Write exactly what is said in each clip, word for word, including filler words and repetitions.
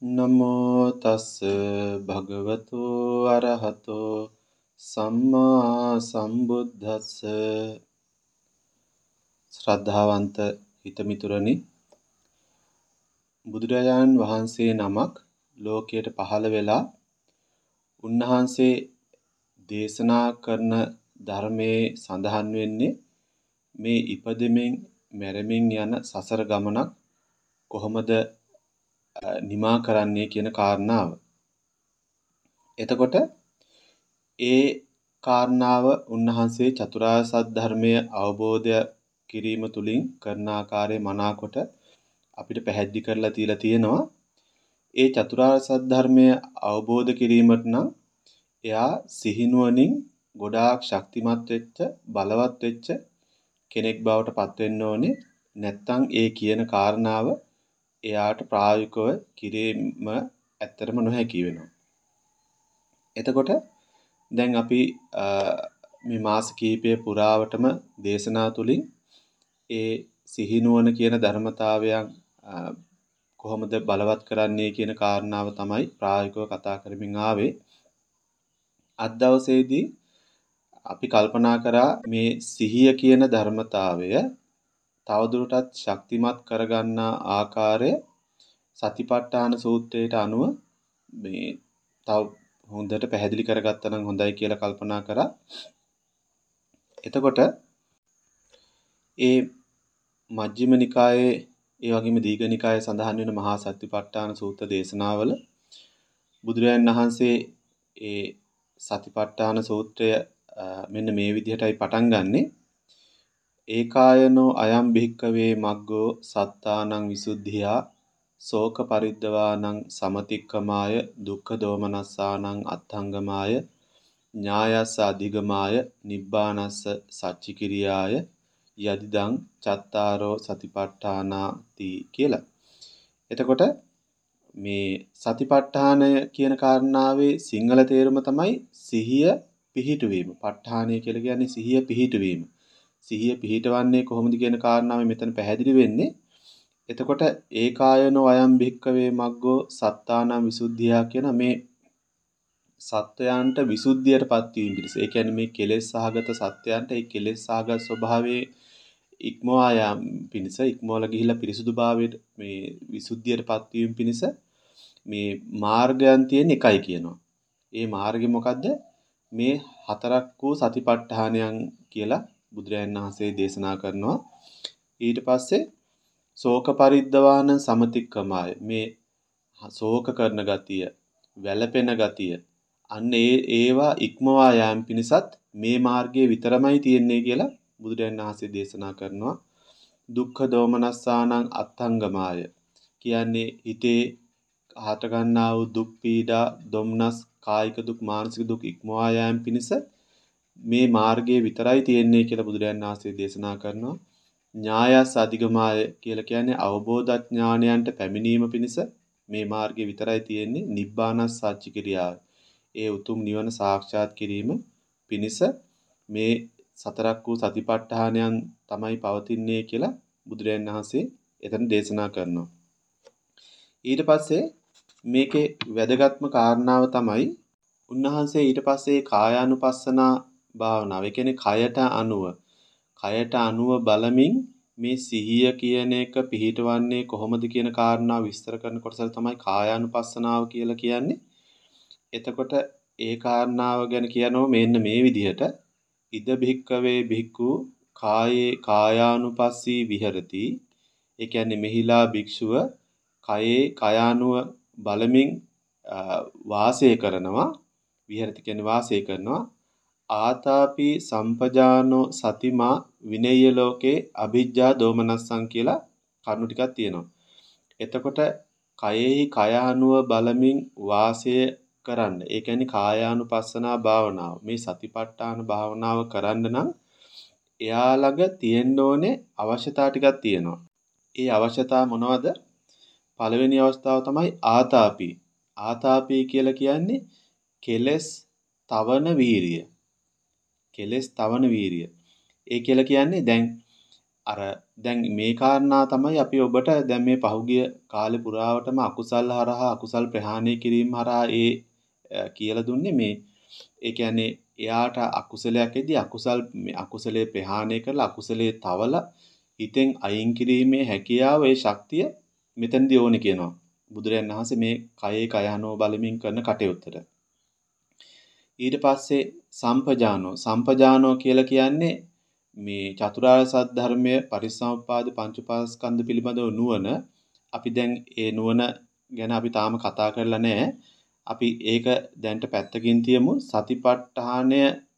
නමෝ තස් භගවතු අරහතෝ සම්මා සම්බුද්දස්ස. ශ්‍රද්ධාවන්ත හිතමිතුරනි, බුදුරජාණන් වහන්සේ නමක් ලෝකයට පහළ වෙලා උන්වහන්සේ දේශනා කරන ධර්මයේ සඳහන් වෙන්නේ මේ ඉපදෙමින් මැරෙමින් යන සසර ගමනක් කොහොමද නිමා කරන්නේ කියන කාරණාව. එතකොට ඒ කාරණාව උන්වහන්සේ චතුරාර්ය සත්‍ය ධර්මය අවබෝධ කිරීම තුළින් කරන ආකාරයේ මනාකොට අපිට පැහැදිලි කරලා තියලා තියෙනවා. ඒ චතුරාර්ය සත්‍ය ධර්මය අවබෝධ කිරීමට නම් එයා සිහිනුවණින් ගොඩාක් ශක්තිමත් වෙච්ච බලවත් වෙච්ච කෙනෙක් බවට පත් වෙන්න ඕනේ. නැත්තම් ඒ කියන කාරණාව එයාට ප්‍රායෝගිකව කිරීම ඇත්තටම නොහැකි වෙනවා. එතකොට දැන් අපි මේ මාස කිහිපය පුරාවටම දේශනා තුලින් ඒ සිහිනුවන කියන ධර්මතාවයන් කොහොමද බලවත් කරන්නේ කියන කාරණාව තමයි ප්‍රායෝගිකව කතා කරමින් ආවේ. අද දවසේදී අපි කල්පනා කරා මේ සිහිය කියන ධර්මතාවය තවදුරටත් ශක්තිමත් කරගන්නා ආකාරය සතිපට්ඨාන සූත්‍රයට අනුව මේ තව හොඳට පැහැදිලි කරගත්තා නම් හොඳයි කියලා කල්පනා කරා. එතකොට ඒ මජ්ක්‍ධිම නිකායේ ඒ වගේම දීඝ නිකායේ සඳහන් වෙන මහා සතිපට්ඨාන සූත්‍ර දේශනාවල බුදුරජාණන් වහන්සේ ඒ සතිපට්ඨාන සූත්‍රය මෙන්න මේ විදිහටයි පටන් ගන්නෙ. ඒකායනෝ අයම් භික්කවේ මග්ගෝ සත්තානං විසුද්ධියා සෝක පරිද්දවානං සමතික්කමාය දුක්ඛ දෝමනස්සානං අත්ථංගමාය ඥායස්ස අධිගමාය නිබ්බානස්ස සච්චිකිරියාය යදිදං චත්තාරෝ සතිපට්ඨානාති කියලා. එතකොට මේ සතිපට්ඨානය කියන කාරණාවේ සිංහල තේරුම තමයි සිහිය පිහිටුවීම. ප ဋ ාණය කියලා කියන්නේ සිහිය පිහිටුවීම. සිහිය පිහිටවන්නේ කොහොමද කියන කාරණාව මෙතන පැහැදිලි වෙන්නේ. එතකොට ඒකායනෝ අයම් භික්කවේ මග්ගෝ සත්තානං විසුද්ධියා කියන මේ සත්වයන්ට විසුද්ධියටපත් වීම පිණිස. ඒ කියන්නේ මේ කෙලෙස් සහගත සත්වයන්ට ඒ කෙලෙස් සහගත ස්වභාවයේ ඉක්මවා යාම පිණිස, ඉක්මවලා ගිහිලා පිරිසුදුභාවයට මේ විසුද්ධියටපත් වීම පිණිස මේ මාර්ගයන් තියෙන එකයි කියනවා. ඒ මාර්ගය මොකද්ද? මේ හතරක් වූ සතිපට්ඨානයන් කියලා බුදුරජාණන් වහන්සේ දේශනා කරනවා. ඊට පස්සේ ශෝක පරිද්දවාන සමතික්කමාය, මේ ශෝක කරන ගතිය, වැළපෙන ගතිය, අන්න ඒ ඒවා ඉක්මවා යාම පිණිසත් මේ මාර්ගයේ විතරමයි තියෙන්නේ කියලා බුදුරජාණන් වහන්සේ දේශනා කරනවා. දුක්ඛ දෝමනස්සානං අත්ථංගමාය කියන්නේ හිතේ හට ගන්නා වූ දුක් පීඩා දොම්නස් කායික දුක් මානසික දුක් ඉක්මවා යාම පිණිස මේ මාර්ගයේ විතරයි තියෙන්නේ කියලා බුදුරජාණන් වහන්සේ දේශනා කරනවා. ඥායස් අධිගමාය කියලා කියන්නේ අවබෝධ ඥානයන්ට පැමිණීම පිණිස මේ මාර්ගය විතරයි තියෙන්නේ. නිබ්බානස් සච්චිකිරියාව, ඒ උතුම් නිවන සාක්ෂාත් කිරීම පිණිස මේ සතරක් වූ සතිපට්ඨානයන් තමයි පවතින්නේ කියලා බුදුරජාණන් වහන්සේ එතන දේශනා කරනවා. ඊට පස්සේ මේකේ වැදගත්ම කාරණාව තමයි උන්වහන්සේ ඊට පස්සේ කායානුපස්සනා භාවනාව, ඒ කියන්නේ කයට අනුව කයට අනුව බලමින් මේ සිහිය කියන එක පිහිටවන්නේ කොහොමද කියන කාරණාව විස්තර කරන කොටස තමයි කායානුපස්සනාව කියලා කියන්නේ. එතකොට ඒ කාරණාව ගැන කියනෝ මෙන්න මේ විදිහට ඉද භික්කවේ භික්ඛු කායේ කායානුපස්සී විහෙරති. ඒ කියන්නේ මෙහිලා භික්ෂුව කයේ කයානුව බලමින් වාසය කරනවා. විහෙරති කියන්නේ වාසය කරනවා. ආතාපි සම්පජානෝ සතිමා විනය්‍ය ලෝකේ අභිජ්ජා දෝමනස්සං කියලා කරුණු ටිකක් තියෙනවා. එතකොට කයෙහි කය අනුව බලමින් වාසය කරන්න. ඒ කියන්නේ කායානුපස්සනා භාවනාව. මේ සතිපට්ඨාන භාවනාව කරන්න නම් එයා ළඟ තියෙන්න ඕනේ අවශ්‍යතා ටිකක් තියෙනවා. ඒ අවශ්‍යතා මොනවද? පළවෙනි අවස්ථාව තමයි ආතාපි. ආතාපි කියලා කියන්නේ කෙලස් තවන වීරිය. කෙලස් තවන වීරිය. ඒ කියලා කියන්නේ දැන් අර දැන් මේ කාරණා තමයි අපි ඔබට දැන් මේ පහුගිය කාලේ පුරාවටම අකුසල් හරහා අකුසල් ප්‍රහාණය කිරීම හරහා ඒ කියලා දුන්නේ මේ ඒ කියන්නේ එයාට අකුසලයක් එදී අකුසල් මේ අකුසලයේ ප්‍රහාණය කරලා අකුසලයේ තවලා හිතෙන් අයින් කිරීමේ හැකියාව ඒ ශක්තිය මෙතනදී ඕනේ කියනවා. බුදුරයන් වහන්සේ මේ කයේ කයano බලමින් කරන කටයුත්තට. ඊට පස්සේ සම්පජානෝ සම්පජානෝ කියලා කියන්නේ මේ චතුරාර්ය සත්‍ය ධර්මයේ පරිසම්පාද පංච උපාස්කන්ධ පිළිබඳව නුවණ අපි දැන් ඒ නුවණ ගැන අපි තාම කතා කරලා නැහැ. අපි ඒක දැන්ට පැත්තකින් තියමු. සතිපට්ඨානය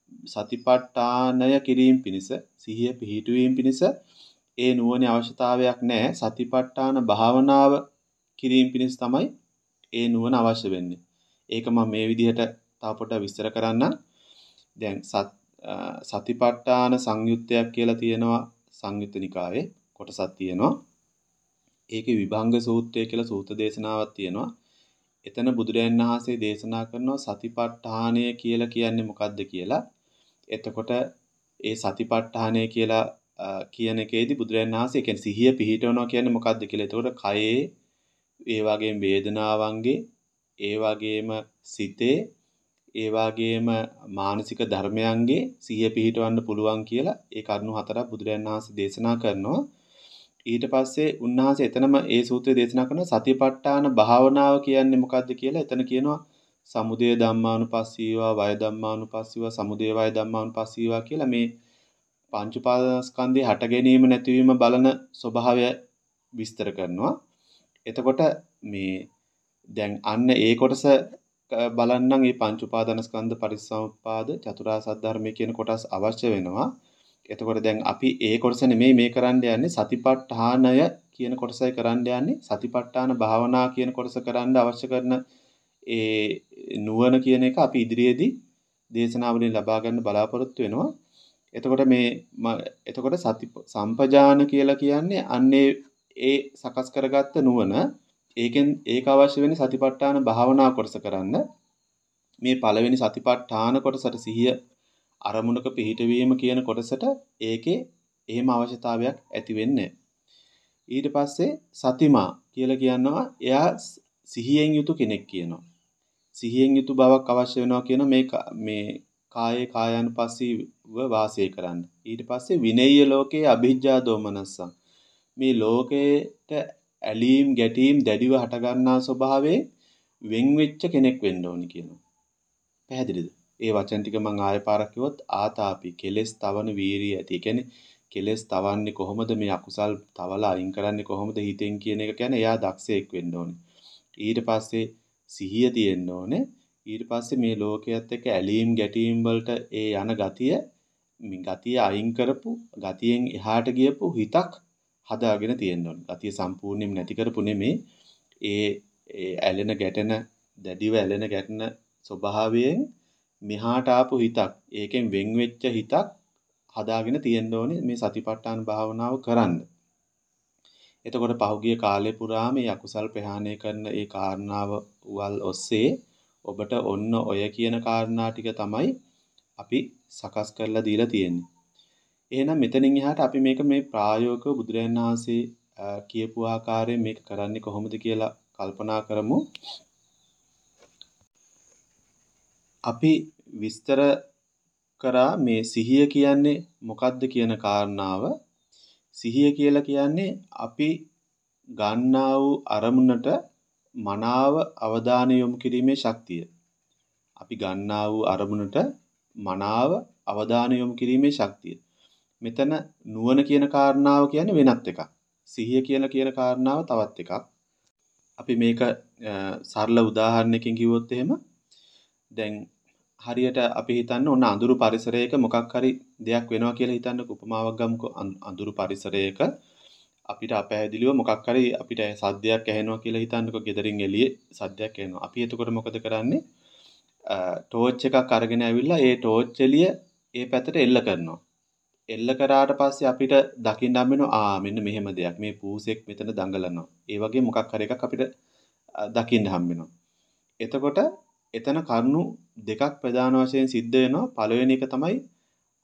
සතිපට්ඨානය කිරීම පිණිස සිහිය පිහිටුවීම පිණිස ඒ නුවණේ අවශ්‍යතාවයක් නැහැ. සතිපට්ඨාන භාවනාව කිරීම පිණිස තමයි ඒ නුවණ අවශ්‍ය වෙන්නේ. ඒක මම මේ විදිහට තව පොඩ්ඩක් විස්තර කරන්නම්. දැන් සත් සතිපට්ඨාන සංයුත්තයක් කියලා තියෙනවා සංයුත්ත නිකායේ කොටසක් තියෙනවා. ඒකේ විභංග සූත්‍රය කියලා සූත්‍ර දේශනාවක් තියෙනවා. එතන බුදුරයන් වහන්සේ දේශනා කරනවා සතිපට්ඨානය කියලා කියන්නේ මොකක්ද කියලා. එතකොට ඒ සතිපට්ඨානය කියලා කියන එකේදී බුදුරයන් වහන්සේ කියන්නේ සිහිය පිහිටවනවා කියන්නේ මොකක්ද කියලා. එතකොට කයේ ඒ වගේම වේදනාවන්ගේ ඒ වගේම සිතේ ඒ වගේම මානසික ධර්මයන්ගේ සිහිය පිහිටවන්න පුළුවන් කියලා ඒ කරුණු හතරක් බුදුරයන් වහන්සේ දේශනා කරනවා. ඊට පස්සේ උන්වහන්සේ එතනම ඒ සූත්‍රය දේශනා කරන සතිපට්ඨාන භාවනාව කියන්නේ මොකක්ද කියලා. එතන කියනවා සමුදය ධම්මානුපස්සීවා වය ධම්මානුපස්සීවා සමුදය වය ධම්මානුපස්සීවා කියලා මේ පංච උපාදානස්කන්ධේ හට ගැනීම නැතිවීම බලන ස්වභාවය විස්තර කරනවා. එතකොට මේ දැන් අන්න ඒ කොටස බලන්නම් මේ පංච උපාදානස්කන්ධ පරිසම්පාද චතුරාර්ය සත්‍ය ධර්මයේ කියන කොටස් අවශ්‍ය වෙනවා. එතකොට දැන් අපි ඒ කොටස නෙමෙයි මේ කරන්න යන්නේ සතිපට්ඨානය කියන කොටසයි කරන්න යන්නේ. සතිපට්ඨාන භාවනා කියන කොටස කරන්න අවශ්‍ය කරන ඒ නුවණ කියන එක අපි ඉදිරියේදී දේශනාවලින් ලබා ගන්න බලාපොරොත්තු වෙනවා. එතකොට මේ එතකොට සති සම්පජාන කියලා කියන්නේ අන්නේ ඒ සකස් කරගත්ත නුවණ. ඒකෙන් ඒක අවශ්‍ය වෙන්නේ සතිපට්ඨාන භාවනා කොටස කරන්න. මේ පළවෙනි සතිපට්ඨාන කොටසට සිහිය අරමුණක පිහිටවීම කියන කොටසට ඒකේ එහෙම අවශ්‍යතාවයක් ඇති වෙන්නේ ඊට පස්සේ සතිමා කියලා කියනවා එයා සිහියෙන් යුතු කෙනෙක් කියනවා. සිහියෙන් යුතු බවක් අවශ්‍ය වෙනවා කියන මේ මේ කායේ කායानुපස්සීව වාසය කරන්න. ඊට පස්සේ විනය්‍ය ලෝකයේ අභිජ්ජා දෝමනස්සං මේ ලෝකයට ඇලීම් ගැටීම් දැඩිව හට ගන්නා ස්වභාවයේ වෙන් වෙච්ච කෙනෙක් වෙන්න ඕනි කියනවා. පැහැදිලිද? ඒ වචන ටික මම ආයෙ පාරක් කිව්වොත් ආතාපි කෙලස් තවන වීරිය ඇති. ඒ කියන්නේ කෙලස් තවන්නේ කොහොමද මේ අකුසල් තවලා අයින් කරන්නේ කොහොමද හිතෙන් කියන එක කියන්නේ එයා දක්ෂයෙක් වෙන්න ඕනේ. ඊට පස්සේ සිහිය තියෙන්න ඕනේ. ඊට පස්සේ මේ ලෝකයේත් එක්ක ඇලීම් ගැටීම් වලට ඒ යන ගතිය මේ ගතිය අයින් කරපු ගතියෙන් එහාට ගියපු හිතක් හදාගෙන තියෙන්න ඕනේ. ගතිය සම්පූර්ණයෙන්ම නැති කරපු නෙමේ ඒ ඒ ඇලෙන ගැටෙන දැඩිව ඇලෙන ගැටෙන ස්වභාවයෙන් මෙහාට ආපු හිතක් ඒකෙන් වෙන් වෙච්ච හිතක් හදාගෙන තියෙන්න ඕනේ මේ සතිපට්ඨාන භාවනාව කරන්න. එතකොට පහුගිය කාලේ පුරා මේ අකුසල් ප්‍රහාණය කරන ඒ කාරණාව වල් ඔස්සේ ඔබට ඔන්න ඔය කියන කාරණා ටික තමයි අපි සකස් කරලා දීලා තියෙන්නේ. එහෙනම් මෙතනින් එහාට අපි මේක මේ ප්‍රායෝගිකව බුදුරජාණන් වහන්සේ කියපු ආකාරයෙන් මේක කරන්නේ කොහොමද කියලා කල්පනා කරමු. අපි විස්තර කරා මේ සිහිය කියන්නේ මොකක්ද කියන කාරණාව. සිහිය කියලා කියන්නේ අපි ගන්නා වූ අරමුණට මනාව අවධානය යොමු කිරීමේ ශක්තිය. අපි ගන්නා වූ අරමුණට මනාව අවධානය යොමු කිරීමේ ශක්තිය. මෙතන නුවණ කියන කාරණාව කියන්නේ වෙනත් එකක්. සිහිය කියලා කියන කාරණාව තවත් එකක්. අපි මේක සරල උදාහරණයකින් කිව්වොත් එහෙම දැන් හරියට අපි හිතන්න ඕන අඳුරු පරිසරයක මොකක් හරි දෙයක් වෙනවා කියලා හිතන්නකො උපමාවක් ගමුකෝ. අඳුරු පරිසරයක අපිට අපැහැදිලිව මොකක් හරි අපිට සද්දයක් ඇහෙනවා කියලා හිතන්නකො. ගෙදරින් එළියේ සද්දයක් ඇහෙනවා. අපි එතකොට මොකද කරන්නේ? ටෝච් එකක් අරගෙන ඇවිල්ලා ඒ ටෝච් එළිය ඒ පැත්තට එල්ල කරනවා. එල්ල කරාට පස්සේ අපිට දකින්න හම්බ වෙනවා ආ මෙන්න මෙහෙම දෙයක්. මේ පූසෙක් මෙතන දඟලනවා. ඒ වගේ මොකක් හරි එකක් අපිට දකින්න හම්බ වෙනවා. එතකොට එතන කරුණු දෙකක් ප්‍රධාන වශයෙන් සිද්ධ වෙනවා. පළවෙනි එක තමයි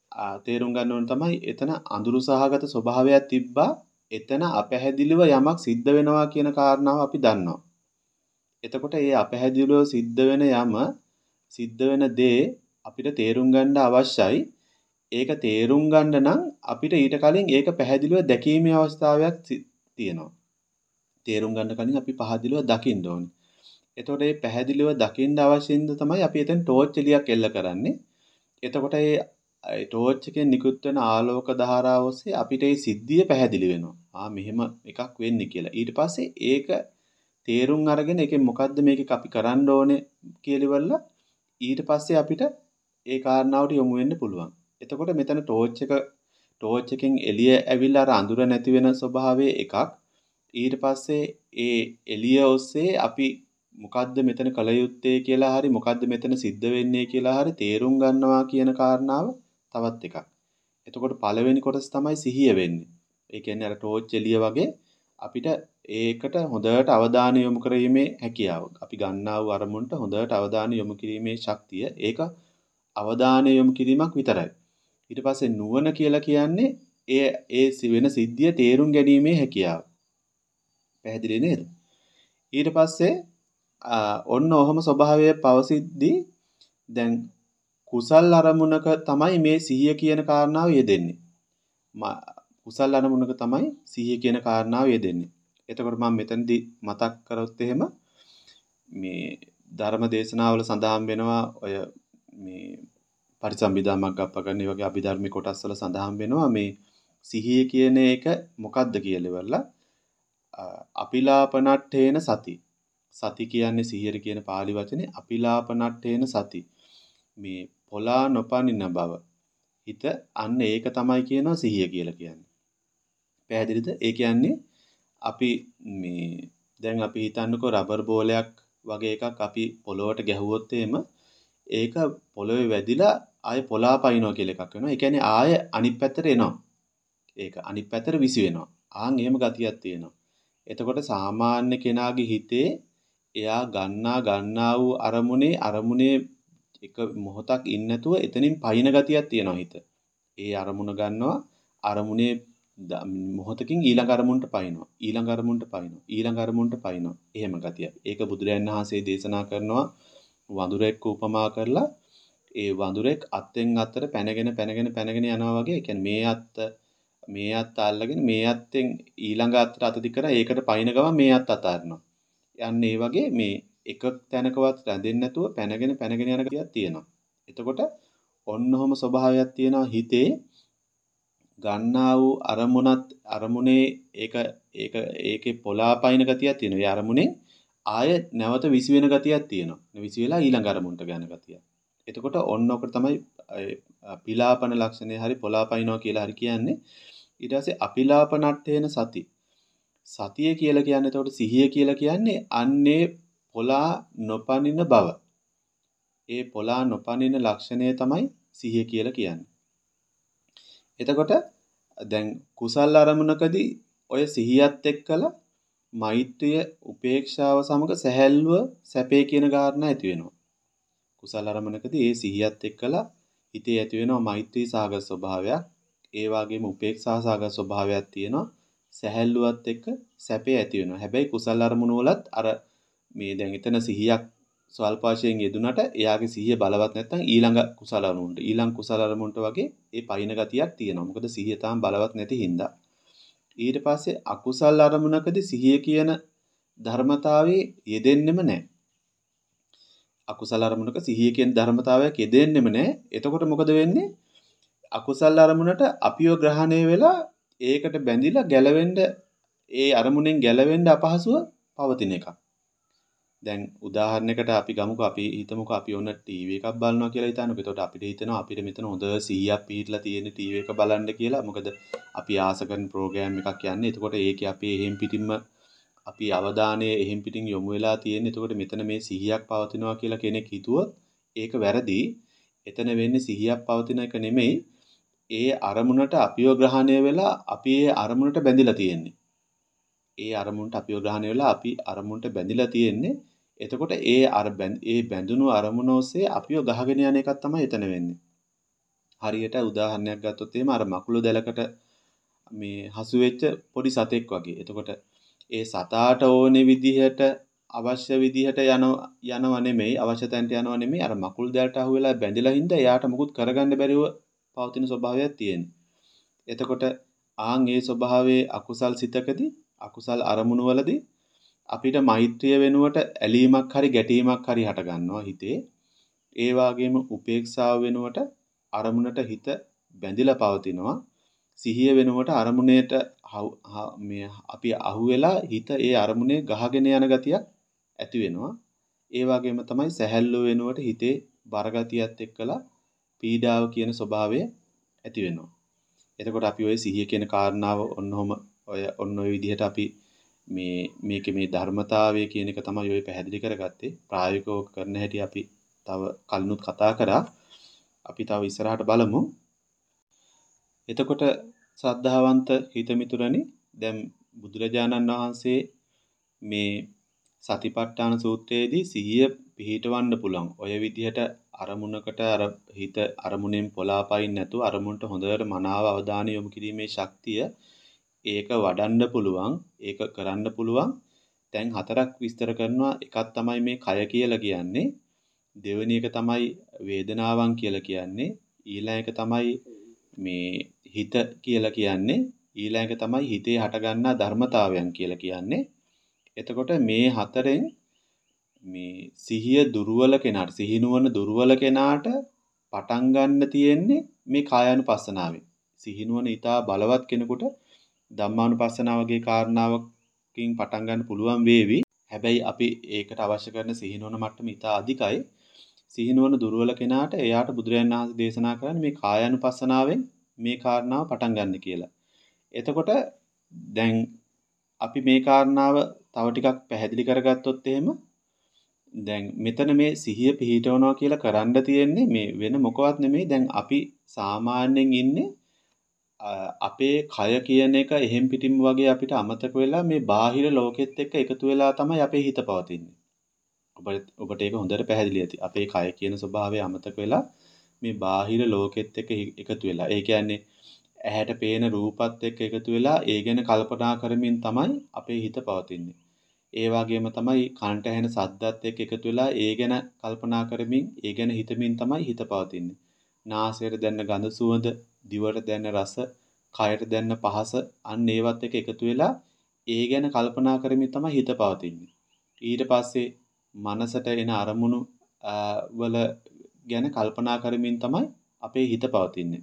තේරුම් ගන්න ඕන තමයි එතන අඳුරු සහගත ස්වභාවයක් තිබ්බා. එතන අපැහැදිලිව යමක් සිද්ධ වෙනවා කියන කාරණාව අපි දන්නවා. එතකොට මේ අපැහැදිලිව සිද්ධ වෙන යම සිද්ධ වෙන දේ අපිට තේරුම් ගන්න අවශ්‍යයි. ඒක තේරුම් ගන්න නම් අපිට ඊට කලින් ඒක පැහැදිලිව දැකීමේ අවස්ථාවක් තියෙනවා. තේරුම් ගන්න කලින් අපි පැහැදිලිව දකින්න ඕනේ. එතකොට මේ පැහැදිලිව දකින්න අවශ්‍ය හින්දා තමයි අපි එතන ටෝච් එළියක් එල්ල කරන්නේ. එතකොට මේ ටෝච් එකෙන් නිකුත් වෙන ආලෝක ධාරාව ඔස්සේ අපිට මේ සිද්ධිය පැහැදිලි වෙනවා. ආ මෙහෙම එකක් වෙන්නේ කියලා. ඊට පස්සේ ඒක තේරුම් අරගෙන ඒකෙන් මොකද්ද මේක අපි කරන්න ඕනේ කියලා ඊට පස්සේ අපිට ඒ කාරණාවට යොමු වෙන්න පුළුවන්. එතකොට මෙතන ටෝච් එක ටෝච් එකෙන් එළිය ඇවිල්ලා අර අඳුර නැති වෙන ස්වභාවයේ එකක්. ඊට පස්සේ ඒ එළිය ඔස්සේ අපි මොකද්ද මෙතන කළ යුත්තේ කියලා හරි මොකද්ද මෙතන සිද්ධ වෙන්නේ කියලා හරි තේරුම් ගන්නවා කියන කාරණාව තවත් එකක්. එතකොට පළවෙනි කොටස තමයි සිහිය වෙන්නේ. ඒ කියන්නේ අර ටෝච් එළිය වගේ අපිට ඒකට හොඳට අවධානය යොමු කිරීමේ හැකියාව. අපි ගන්නා වූ අරමුණට හොඳට අවධානය යොමු කිරීමේ ශක්තිය ඒක අවධානය යොමු කිරීමක් විතරයි. ඊට පස්සේ නුවණ කියලා කියන්නේ ඒ ඒ වෙන සිද්ධිය තේරුම් ගැනීමේ හැකියාව. පැහැදිලි නේද? ඊට පස්සේ ඔන්න ඔහම ස්වභාවය පවසිද්දී දැන් කුසල් අරමුණක තමයි මේ සිහිය කියන කාරණාව යෙදෙන්නේ. කුසල් අරමුණක තමයි සිහිය කියන කාරණාව යෙදෙන්නේ. එතකොට මම මෙතනදී මතක් කරොත් එහෙම මේ ධර්ම දේශනාවල සඳහන් වෙනවා ඔය මේ පරිසම්බිදා මග්ගප්පකරණ වගේ අභිධර්මී කොටස් වල සඳහන් වෙනවා මේ සිහිය කියන එක මොකක්ද කියලා ඉවරලා අපිලාපනට්ඨේන සති. සති කියන්නේ සිහියට කියන පාලි වචනේ අපිලාපනට්ඨේන සති. මේ පොලා නොපනින බව. හිත අන්න ඒක තමයි කියනවා සිහිය කියලා කියන්නේ. පැහැදිලිද? ඒ කියන්නේ අපි මේ දැන් අපි හිතන්නකෝ රබර් බෝලයක් වගේ එකක් අපි පොළොවට ගැහුවොත් එහෙම ඒක පොළොවේ වැදිලා ආයේ පොලා පයින්නවා කියලා එකක් වෙනවා. ඒ කියන්නේ ආයේ අනිත් පැත්තට එනවා. ඒක අනිත් පැත්තට විසි වෙනවා. ආන් එහෙම ගතියක් තියෙනවා. එතකොට සාමාන්‍ය කෙනාගේ හිතේ එයා ගන්නා ගන්නා වූ අරමුණේ අරමුණේ එක මොහොතක් ඉන්න නැතුව එතනින් පයින් ගතියක් තියෙනවා හිත. ඒ අරමුණ ගන්නවා අරමුණේ මොහොතකින් ඊළඟ අරමුණට පයින්නවා. ඊළඟ අරමුණට පයින්නවා. ඊළඟ අරමුණට පයින්නවා. එහෙම ගතියක්. ඒක බුදුරයන් වහන්සේ දේශනා කරනවා වඳුරෙක් උපමා කරලා ඒ වඳුරෙක් අත්ෙන් අතට පැනගෙන පැනගෙන පැනගෙන යනවා වගේ. ඒ කියන්නේ මේ අත්ත මේ අත්ත අල්ලගෙන මේ අත්තෙන් ඊළඟ අත්තට අත දික් කරලා ඒකට පයින් ගමන් මේ අත්ත අතාරිනවා. යන්න ඒ වගේ මේ එක තැනකවත් රැඳෙන්නේ නැතුව පැනගෙන පැනගෙන යන ගතියක් තියෙනවා. එතකොට ඔන්නෝම ස්වභාවයක් තියෙනවා හිතේ ගන්නා වූ අරමුණත් අරමුණේ ඒක ඒක ඒකේ පොලාපයින් ගතියක් තියෙනවා. ඒ අරමුණේ ආය නැවත විසි වෙන ගතියක් තියෙනවා. විසි වෙලා ඊළඟ අරමුණට යන ගතියක්. එතකොට ඔන්න ඔකට තමයි පිලාපන ලක්ෂණය හරි පොලාපයින්නවා කියලා හරි කියන්නේ. ඊට පස්සේ අපිලාපනට්ඨේන සති. සතිය කියලා කියන්නේ එතකොට සිහිය කියලා කියන්නේ අන්නේ පොලා නොපනින බව. ඒ පොලා නොපනින ලක්ෂණය තමයි සිහිය කියලා කියන්නේ. එතකොට දැන් කුසල් අරමුණකදී ඔය සිහියත් එක්කලා මෛත්‍රිය උපේක්ෂාව සමග සැහැල්ලුව සැපේ කියන කාරණා ඇති වෙනවා. කුසල අරමුණකදී ඒ සිහියත් එක්කලා හිතේ ඇති වෙනවා මෛත්‍රී සාගත ස්වභාවයක්. ඒ වගේම උපේක්ෂා සාගත ස්වභාවයක් තියෙනවා. සැහැල්ලුවත් එක්ක සැපේ ඇති වෙනවා. හැබැයි කුසල අරමුණ වලත් අර මේ දැන් එතන සිහියක් ස්වල්ප වශයෙන් යෙදුනට එයාගේ සිහිය බලවත් නැත්නම් ඊළඟ කුසල අරමුණට ඊළඟ කුසල අරමුණට වගේ ඒ පයින් ගතියක් තියෙනවා. මොකද සිහිය තාම බලවත් නැති හින්දා. ඊට පස්සේ අකුසල් අරමුණකදී සිහිය කියන ධර්මතාවයේ යෙදෙන්නෙම නැහැ. අකුසල අරමුණක සිහිය කියන ධර්මතාවයක් යෙදෙන්නෙම නැහැ. එතකොට මොකද වෙන්නේ? අකුසල අරමුණට අපිව ග්‍රහණය වෙලා ඒකට බැඳිලා ගැලවෙන්න ඒ අරමුණෙන් ගැලවෙන්න අපහසුව පවතින එකක්. දැන් උදාහරණයකට අපි ගමුකෝ අපි හිතමුකෝ අපි ඔන්න ටීවී එකක් බලනවා කියලා හිතන්නකෝ. එතකොට අපිට හිතෙනවා අපිට මෙතන හොඳ සිහියක් පිහිටලා තියෙන ටීවී එක බලන්න කියලා. මොකද අපි ආස කරන ප්‍රෝග්‍රෑම් එකක් යන්නේ. එතකොට ඒකේ අපි එහෙම් පිටින්ම අපි අවධානය එහෙම් පිටින් යොමු වෙලා තියෙන්නේ. එතකොට මෙතන මේ සිහියක් පවතිනවා කියලා කෙනෙක් හිතුවොත් ඒක වැරදි. එතන වෙන්නේ සිහියක් පවතින එක නෙමෙයි. ඒ අරමුණට අපිව ග්‍රහණය වෙලා අපි ඒ අරමුණට බැඳිලා තියෙන්නේ. ඒ අරමුණට අපිව ග්‍රහණය වෙලා අපි අරමුණට බැඳිලා තියෙන්නේ. එතකොට ඒ අර ඒ බැඳුණු අරමුණ ඔස්සේ අපිව ගහගෙන යන එකක් තමයි එතන වෙන්නේ. හරියට උදාහරණයක් ගත්තොත් එහෙම අර මකුළු දැලකට මේ හසු වෙච්ච පොඩි සතෙක් වගේ. එතකොට ඒ සතාට ඕනේ විදිහට අවශ්‍ය විදිහට යන යනව නෙමෙයි අවශ්‍ය තැනට යනව නෙමෙයි අර මකුළු දැලට අහු වෙලා බැඳිලා හින්දා එයාට මුකුත් කරගන්න බැරිව පවතින ස්වභාවයක් තියෙනවා. එතකොට ආන් ඒ ස්වභාවයේ අකුසල් සිතකදී අකුසල් අරමුණු වලදී අපිට මෛත්‍රිය වෙනුවට ඇලීමක් හරි ගැටීමක් හරි හට ගන්නවා හිතේ. ඒ වගේම උපේක්ෂාව වෙනුවට අරමුණට හිත බැඳිලා පවතිනවා. සිහිය වෙනුවට අරමුණේට මේ අපි අහුවෙලා හිත ඒ අරමුණේ ගහගෙන යන ගතියක් ඇති වෙනවා. ඒ වගේම තමයි සැහැල්ලුව වෙනුවට හිතේ බරගතියත් එක්කලා පීඩාව කියන ස්වභාවය ඇති වෙනවා. එතකොට අපි ওই සිහිය කියන කාරණාව ඔන්නෝම ඔය ඔන්න ඔය විදිහට අපි මේ මේකේ මේ ධර්මතාවය කියන එක තමයි ඔය පැහැදිලි කරගත්තේ. ප්‍රායෝගිකව කරන හැටි අපි තව කලිනුත් කතා කරා. අපි තව ඉස්සරහට බලමු. එතකොට ශ්‍රද්ධාවන්ත හිතමිතුරනි දැන් බුදුරජාණන් වහන්සේ මේ සතිපට්ඨාන සූත්‍රයේදී සිහිය පිහිටවන්න පුළුවන්. ඔය විදිහට අරමුණකට අර හිත අරමුණෙන් පොළාපයින් නැතුව අරමුණට හොඳට මනාව අවධානය යොමු කිරීමේ ශක්තිය ඒක වඩන්න පුළුවන්. ඒක කරන්න පුළුවන්. දැන් හතරක් විස්තර කරනවා. එකක් තමයි මේ කය කියලා කියන්නේ. දෙවෙනි එක තමයි වේදනාවන් කියලා කියන්නේ. ඊළඟ එක තමයි මේ හිත කියලා කියන්නේ. ඊළඟ එක තමයි හිතේ හටගන්නා ධර්මතාවයන් කියලා කියන්නේ. එතකොට මේ හතරෙන් මේ සිහිය දුර්වල කෙනාට සිහිනුවන දුර්වල කෙනාට පටන් ගන්න තියෙන්නේ මේ කායානුපස්සනාවෙන්. සිහිනුවන ඊටා බලවත් කෙනෙකුට ධම්මානුපස්සනාව වගේ කාරණාවකින් පටන් ගන්න පුළුවන් වේවි. හැබැයි අපි ඒකට අවශ්‍ය කරන සිහිනුවන මට්ටම ඊටා අධිකයි. සිහිනුවන දුර්වල කෙනාට එයාට බුදුරජාණන් වහන්සේ දේශනා කරන්නේ මේ කායානුපස්සනාවෙන් මේ කාරණාව පටන් ගන්න කියලා. එතකොට දැන් අපි මේ කාරණාව තව ටිකක් පැහැදිලි කරගත්තොත් එහෙම දැන් මෙතන මේ සිහිය පිහිටවනවා කියලා කරන්න තියෙන්නේ මේ වෙන මොකවත් නෙමෙයි. දැන් අපි සාමාන්‍යයෙන් ඉන්නේ අපේ කය කියන එක එහෙම් පිටින්ම වගේ අපිට අමතක වෙලා මේ බාහිර ලෝකෙත් එක්ක එකතු වෙලා තමයි අපේ හිත පවතින්නේ. ඔබට ඔබට ඒක හොඳට පැහැදිලි ඇති. අපේ කය කියන ස්වභාවය අමතක වෙලා මේ බාහිර ලෝකෙත් එක්ක එකතු වෙලා. ඒ කියන්නේ ඇහැට පේන රූපත් එක්ක එකතු වෙලා ඒ ගැන කල්පනා කරමින් තමයි අපේ හිත පවතින්නේ. ඒ වගේම තමයි කනට ඇහෙන ශබ්දත් එක්ක එකතු වෙලා ඒ ගැන කල්පනා කරමින් ඒ ගැන හිතමින් තමයි හිත පවතින්නේ. නාසයට දැනෙන ගඳ සුවඳ, දිවට දැනෙන රස, කයට දැනෙන පහස අන්න ඒවත් එක්ක එකතු වෙලා ඒ ගැන කල්පනා කරමින් තමයි හිත පවතින්නේ. ඊට පස්සේ මනසට එන අරමුණු වල ගැන කල්පනා කරමින් තමයි අපේ හිත පවතින්නේ.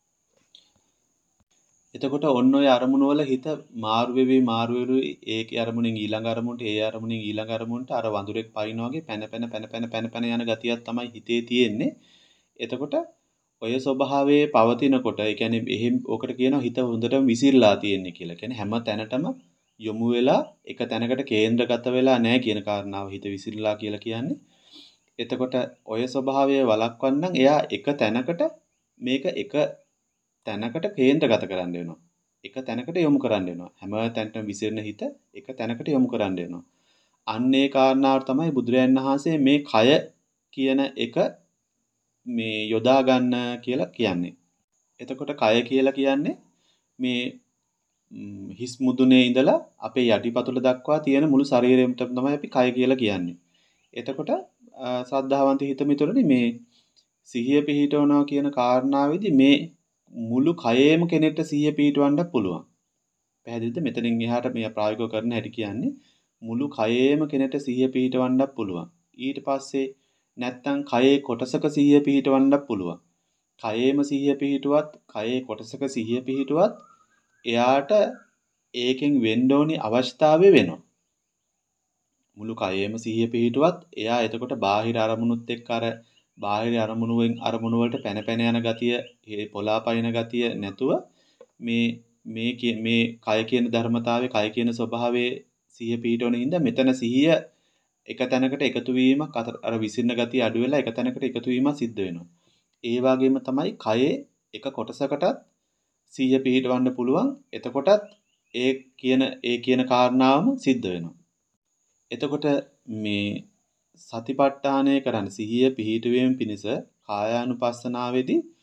එතකොට ඔන්න ඔය අරමුණු වල හිත මාරු වෙවි මාරු වෙවි ඒකේ අරමුණෙන් ඊළඟ අරමුණට ඒ අරමුණෙන් ඊළඟ අරමුණට අර වඳුරෙක් පයින්න වගේ පැන පැන පැන පැන පැන පැන යන ගතියක් තමයි හිතේ තියෙන්නේ. එතකොට ඔය ස්වභාවයේ පවතිනකොට ඒ කියන්නේ එහෙම ඔකට කියනවා හිත හොඳටම විසිරලා තියෙන්නේ කියලා. කියන්නේ හැම තැනටම යොමු වෙලා එක තැනකට කේන්ද්‍රගත වෙලා නැහැ කියන කාරණාව හිත විසිරලා කියලා කියන්නේ. එතකොට ඔය ස්වභාවය වළක්වන්න එයා එක තැනකට මේක එක තැනකට කේන්ද්‍රගත කරන්න වෙනවා. එක තැනකට යොමු කරන්න වෙනවා. හැම තැනටම විසිරෙන හිත එක තැනකට යොමු කරන්න වෙනවා. අන්න ඒ කාරණාව තමයි බුදුරයන් වහන්සේ මේ කය කියන එක මේ යොදා ගන්න කියලා කියන්නේ. එතකොට කය කියලා කියන්නේ මේ හිස් මුදුනේ ඉඳලා අපේ යටිපතුල දක්වා තියෙන මුළු ශරීරෙම තමයි අපි කය කියලා කියන්නේ. එතකොට ශ්‍රද්ධාවන්ත හිතමිතුරනි මේ සිහිය පිහිටවනවා කියන කාරණාවේදී මේ මුළු කයෙම කෙනෙක්ට සිහිය පිහිටවන්න පුළුවන්. පැහැදිලිද? මෙතනින් එහාට මේ ප්‍රායෝගිකව කරන හැටි කියන්නේ මුළු කයෙම කෙනෙක්ට සිහිය පිහිටවන්න පුළුවන්. ඊට පස්සේ නැත්තම් කයේ කොටසක සිහිය පිහිටවන්න පුළුවන්. කයෙම සිහිය පිහිටුවත්, කයේ කොටසක සිහිය පිහිටුවත් එයාට ඒකෙන් වෙන්න ඕනි අවස්ථාවේ වෙනවා. මුළු කයෙම සිහිය පිහිටුවත් එයා එතකොට බාහිර අරමුණුත් එක්ක අර බාහිර අරමුණුවෙන් අරමුණු වලට පැන පැන යන ගතිය, ඒ පොලාපයින් ගතිය නැතුව මේ මේ මේ කය කියන ධර්මතාවයේ කය කියන ස්වභාවයේ සිහිය පිහිටවන හින්දා මෙතන සිහිය එක තැනකට එකතු වීමක් අර විසිරෙන ගතිය අඩු වෙලා එක තැනකට එකතු වීමක් සිද්ධ වෙනවා. ඒ වගේම තමයි කයේ එක කොටසකටත් සිහිය පිහිටවන්න පුළුවන්. එතකොටත් ඒ කියන ඒ කියන කාරණාවම සිද්ධ වෙනවා. එතකොට මේ සතිපට්ඨානය කරන්න සිහිය පිහිටුවීම පිණිස කායානුපස්සනාවේදී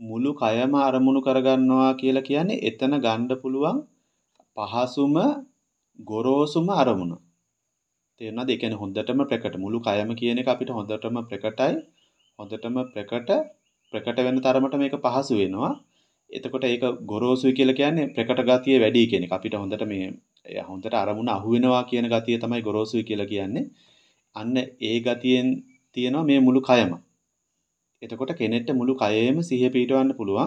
මුළු කයම අරමුණු කරගන්නවා කියලා කියන්නේ එතන ගන්න පුළුවන් පහසුම ගොරෝසුම අරමුණ. තේරුණාද? ඒ කියන්නේ හොඳටම ප්‍රකට මුළු කයම කියන එක අපිට හොඳටම ප්‍රකටයි. හොඳටම ප්‍රකට ප්‍රකට වෙන තරමට මේක පහසු වෙනවා. එතකොට ඒක ගොරෝසුයි කියලා කියන්නේ ප්‍රකට ගතිය වැඩි කියන එක. අපිට හොඳට මේ හොඳට අරමුණ අහු වෙනවා කියන ගතිය තමයි ගොරෝසුයි කියලා කියන්නේ. අන්න ඒ ගතියෙන් තියෙනවා මේ මුළු කයම. එතකොට කෙනෙක්ට මුළු කයෙම සිහිය පිහිටවන්න පුළුවන්.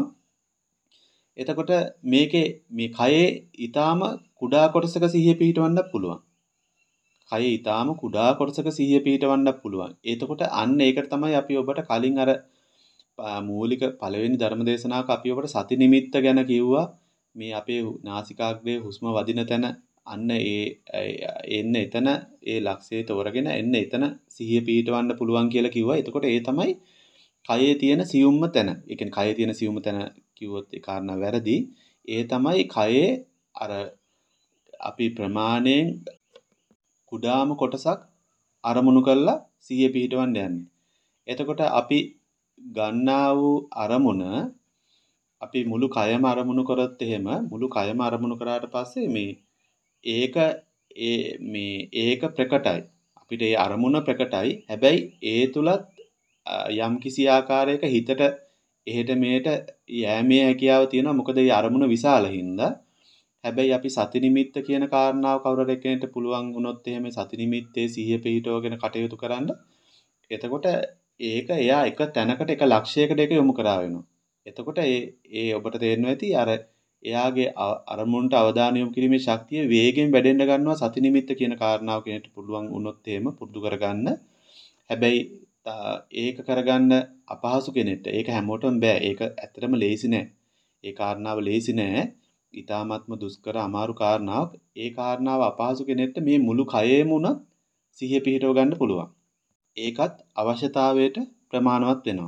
එතකොට මේකේ මේ කයේ ඊටාම කුඩා කොටසක සිහිය පිහිටවන්නත් පුළුවන්. කයේ ඊටාම කුඩා කොටසක සිහිය පිහිටවන්නත් පුළුවන්. එතකොට අන්න ඒකට තමයි අපි ඔබට කලින් අර මූලික පළවෙනි ධර්මදේශනාවක අපි ඔබට සති නිමිත්ත ගැන කිව්වා. මේ අපේ නාසිකාග්‍රයේ හුස්ම වදින තැන අන්න ඒ එන්න එතන ඒ ලක්ෂ්‍යය තෝරගෙන එන්න එතන සිහිය පිහිටවන්න පුළුවන් කියලා කිව්වා. එතකොට ඒ තමයි කයේ තියෙන සියුම්ම තැන. ඒ කියන්නේ කයේ තියෙන සියුම්ම තැන කිව්වොත් ඒ කාරණා වැරදි. ඒ තමයි කයේ අර අපි ප්‍රමාණයෙන් කුඩාම කොටසක් අරමුණු කරලා සිහිය පිහිටවන්න යන්නේ. එතකොට අපි ගන්නා වූ අරමුණ අපි මුළු කයම අරමුණු කරොත් එහෙම මුළු කයම අරමුණු කරාට පස්සේ මේ ඒක ඒ මේ ඒක ප්‍රකටයි. අපිට ඒ අරමුණ ප්‍රකටයි. හැබැයි ඒ තුලත් යම්කිසි ආකාරයක හිතට එහෙට මෙහෙට යෑමේ හැකියාව තියෙනවා. මොකද ඒ අරමුණ විශාල හින්දා. හැබැයි අපි සති නිමිත්ත කියන කාරණාව කවුරුහරි කෙනෙක්ට පුළුවන් වුණොත් එහෙම සති නිමිත්තේ සිහිය පිහිටවගෙන කටයුතු කරන්න. එතකොට ඒක එයා එක තැනකට එක ලක්ෂයකට එක යොමු කරා වෙනවා. එතකොට ඒ ඒ ඔබට තේරෙනවා ඇති අර එයාගේ අරමුණට අවධානය යොමු කිරීමේ ශක්තිය වේගෙන් වැඩෙන්න ගන්නවා සති නිමිත්ත කියන කාරණාව කෙනෙක්ට පුළුවන් වුණොත් එහෙම පුරුදු කරගන්න. හැබැයි ඒක කරගන්න අපහසු කෙනෙක්ට ඒක හැමෝටම බෑ. ඒක ඇත්තටම ලේසි නෑ. ඒ කාරණාව ලේසි නෑ. ඊ타ත්ම දුෂ්කර අමාරු කාරණාවක්. ඒ කාරණාව අපහසු කෙනෙක්ට මේ මුළු කයෙම උනත් සිහිය පිහිටව ගන්න පුළුවන්. ඒකත් අවශ්‍යතාවයට ප්‍රමාණවත් වෙනවා.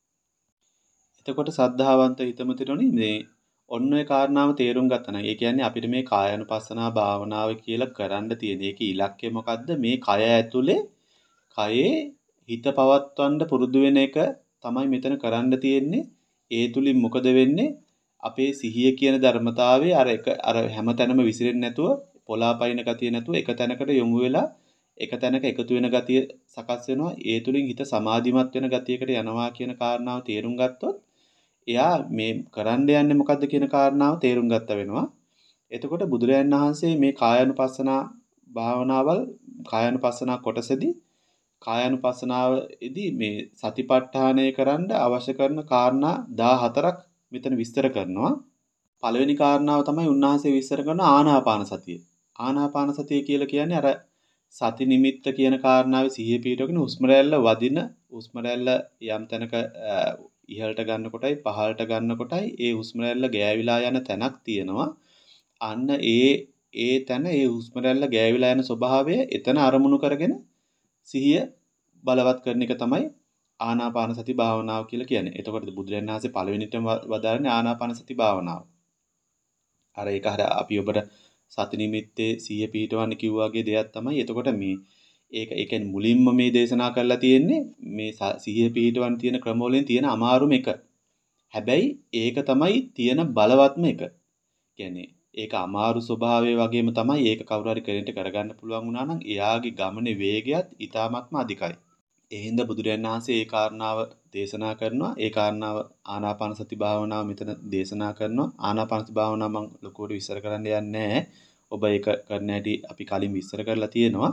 එතකොට සද්ධාවන්ත හිතමතුනි මේ ඔන්න ඔය කාරණාව තේරුම් ගත්තා නම් ඒ කියන්නේ අපිට මේ කායानुපස්සනා භාවනාව කියලා කරන්න තියෙන ඒකේ ඉලක්කය මොකද්ද? මේ කය ඇතුලේ කයේ හිත පවත්වන්න පුරුදු වෙන එක තමයි මෙතන කරන්න තියෙන්නේ. ඒ තුලින් මොකද වෙන්නේ? අපේ සිහිය කියන ධර්මතාවයේ අර එක අර හැමතැනම විසිරෙන්නේ නැතුව පොලාපයින් ගතිය නැතුව එක තැනකට යොමු වෙලා එක තැනක එකතු වෙන ගතිය සකස් වෙනවා. ඒ තුලින් හිත සමාධිමත් වෙන ගතියකට යනවා කියන කාරණාව තේරුම් ගත්තොත් එයා මේ කරන්න යන්නේ මොකද්ද කියන කාරණාව තේරුම් ගත්ත වෙනවා. එතකොට බුදුරජාණන් වහන්සේ මේ කායानुපස්සනා භාවනාවල් කායानुපස්සනා කොටසදී කායानुපස්සනාවේදී මේ සතිපට්ඨානය කරන්න අවශ්‍ය කරන කාරණා දාහතරක් මෙතන විස්තර කරනවා. පළවෙනි කාරණාව තමයි උන්වහන්සේ විස්තර කරන ආනාපාන සතිය. ආනාපාන සතිය කියලා කියන්නේ අර සති නිමිත්ත කියන කාරණාවේ සිහිය පිටවගෙන හුස්ම රැල්ල වදින හුස්ම රැල්ල යම් තැනක ඉහළට ගන්නකොටයි පහළට ගන්නකොටයි ඒ හුස්ම රැල්ල ගෑවිලා යන තැනක් තියෙනවා. අන්න ඒ ඒ තැන ඒ හුස්ම රැල්ල ගෑවිලා යන ස්වභාවය එතන අරමුණු කරගෙන සිහිය බලවත් කරන එක තමයි ආනාපාන සති භාවනාව කියලා කියන්නේ. එතකොට බුදුරජාණන් වහන්සේ පළවෙනිටම වදාරන්නේ ආනාපාන සති භාවනාව. අර ඒක හර අපි ඔබට සති නිමිත්තේ සිහිය පිහිටවන්න කිව්වාගේ දෙයක් තමයි. එතකොට මේ ඒක ඒ කියන්නේ මුලින්ම මේ දේශනා කරලා තියෙන්නේ මේ සිහිය පිහිටවන්න තියෙන ක්‍රමවලින් තියෙන අමාරුම එක. හැබැයි ඒක තමයි තියෙන බලවත්ම එක. කියන්නේ ඒක අමාරු ස්වභාවය වගේම තමයි ඒක කවුරු හරි කෙනෙක්ට කරගන්න පුළුවන් වුණා නම් එයාගේ ගමනේ වේගයත් ඊටාත්ම අධිකයි. ඒ හින්දා බුදුරජාණන් වහන්සේ ඒ කාරණාව දේශනා කරනවා. ඒ කාරණාව ආනාපාන සති භාවනාව මෙතන දේශනා කරනවා. ආනාපාන සති භාවනාව මම ලොකුවට විස්තර කරන්න යන්නේ නැහැ. ඔබ ඒක කරන්න ඇති අපි කලින් විස්තර කරලා තියෙනවා.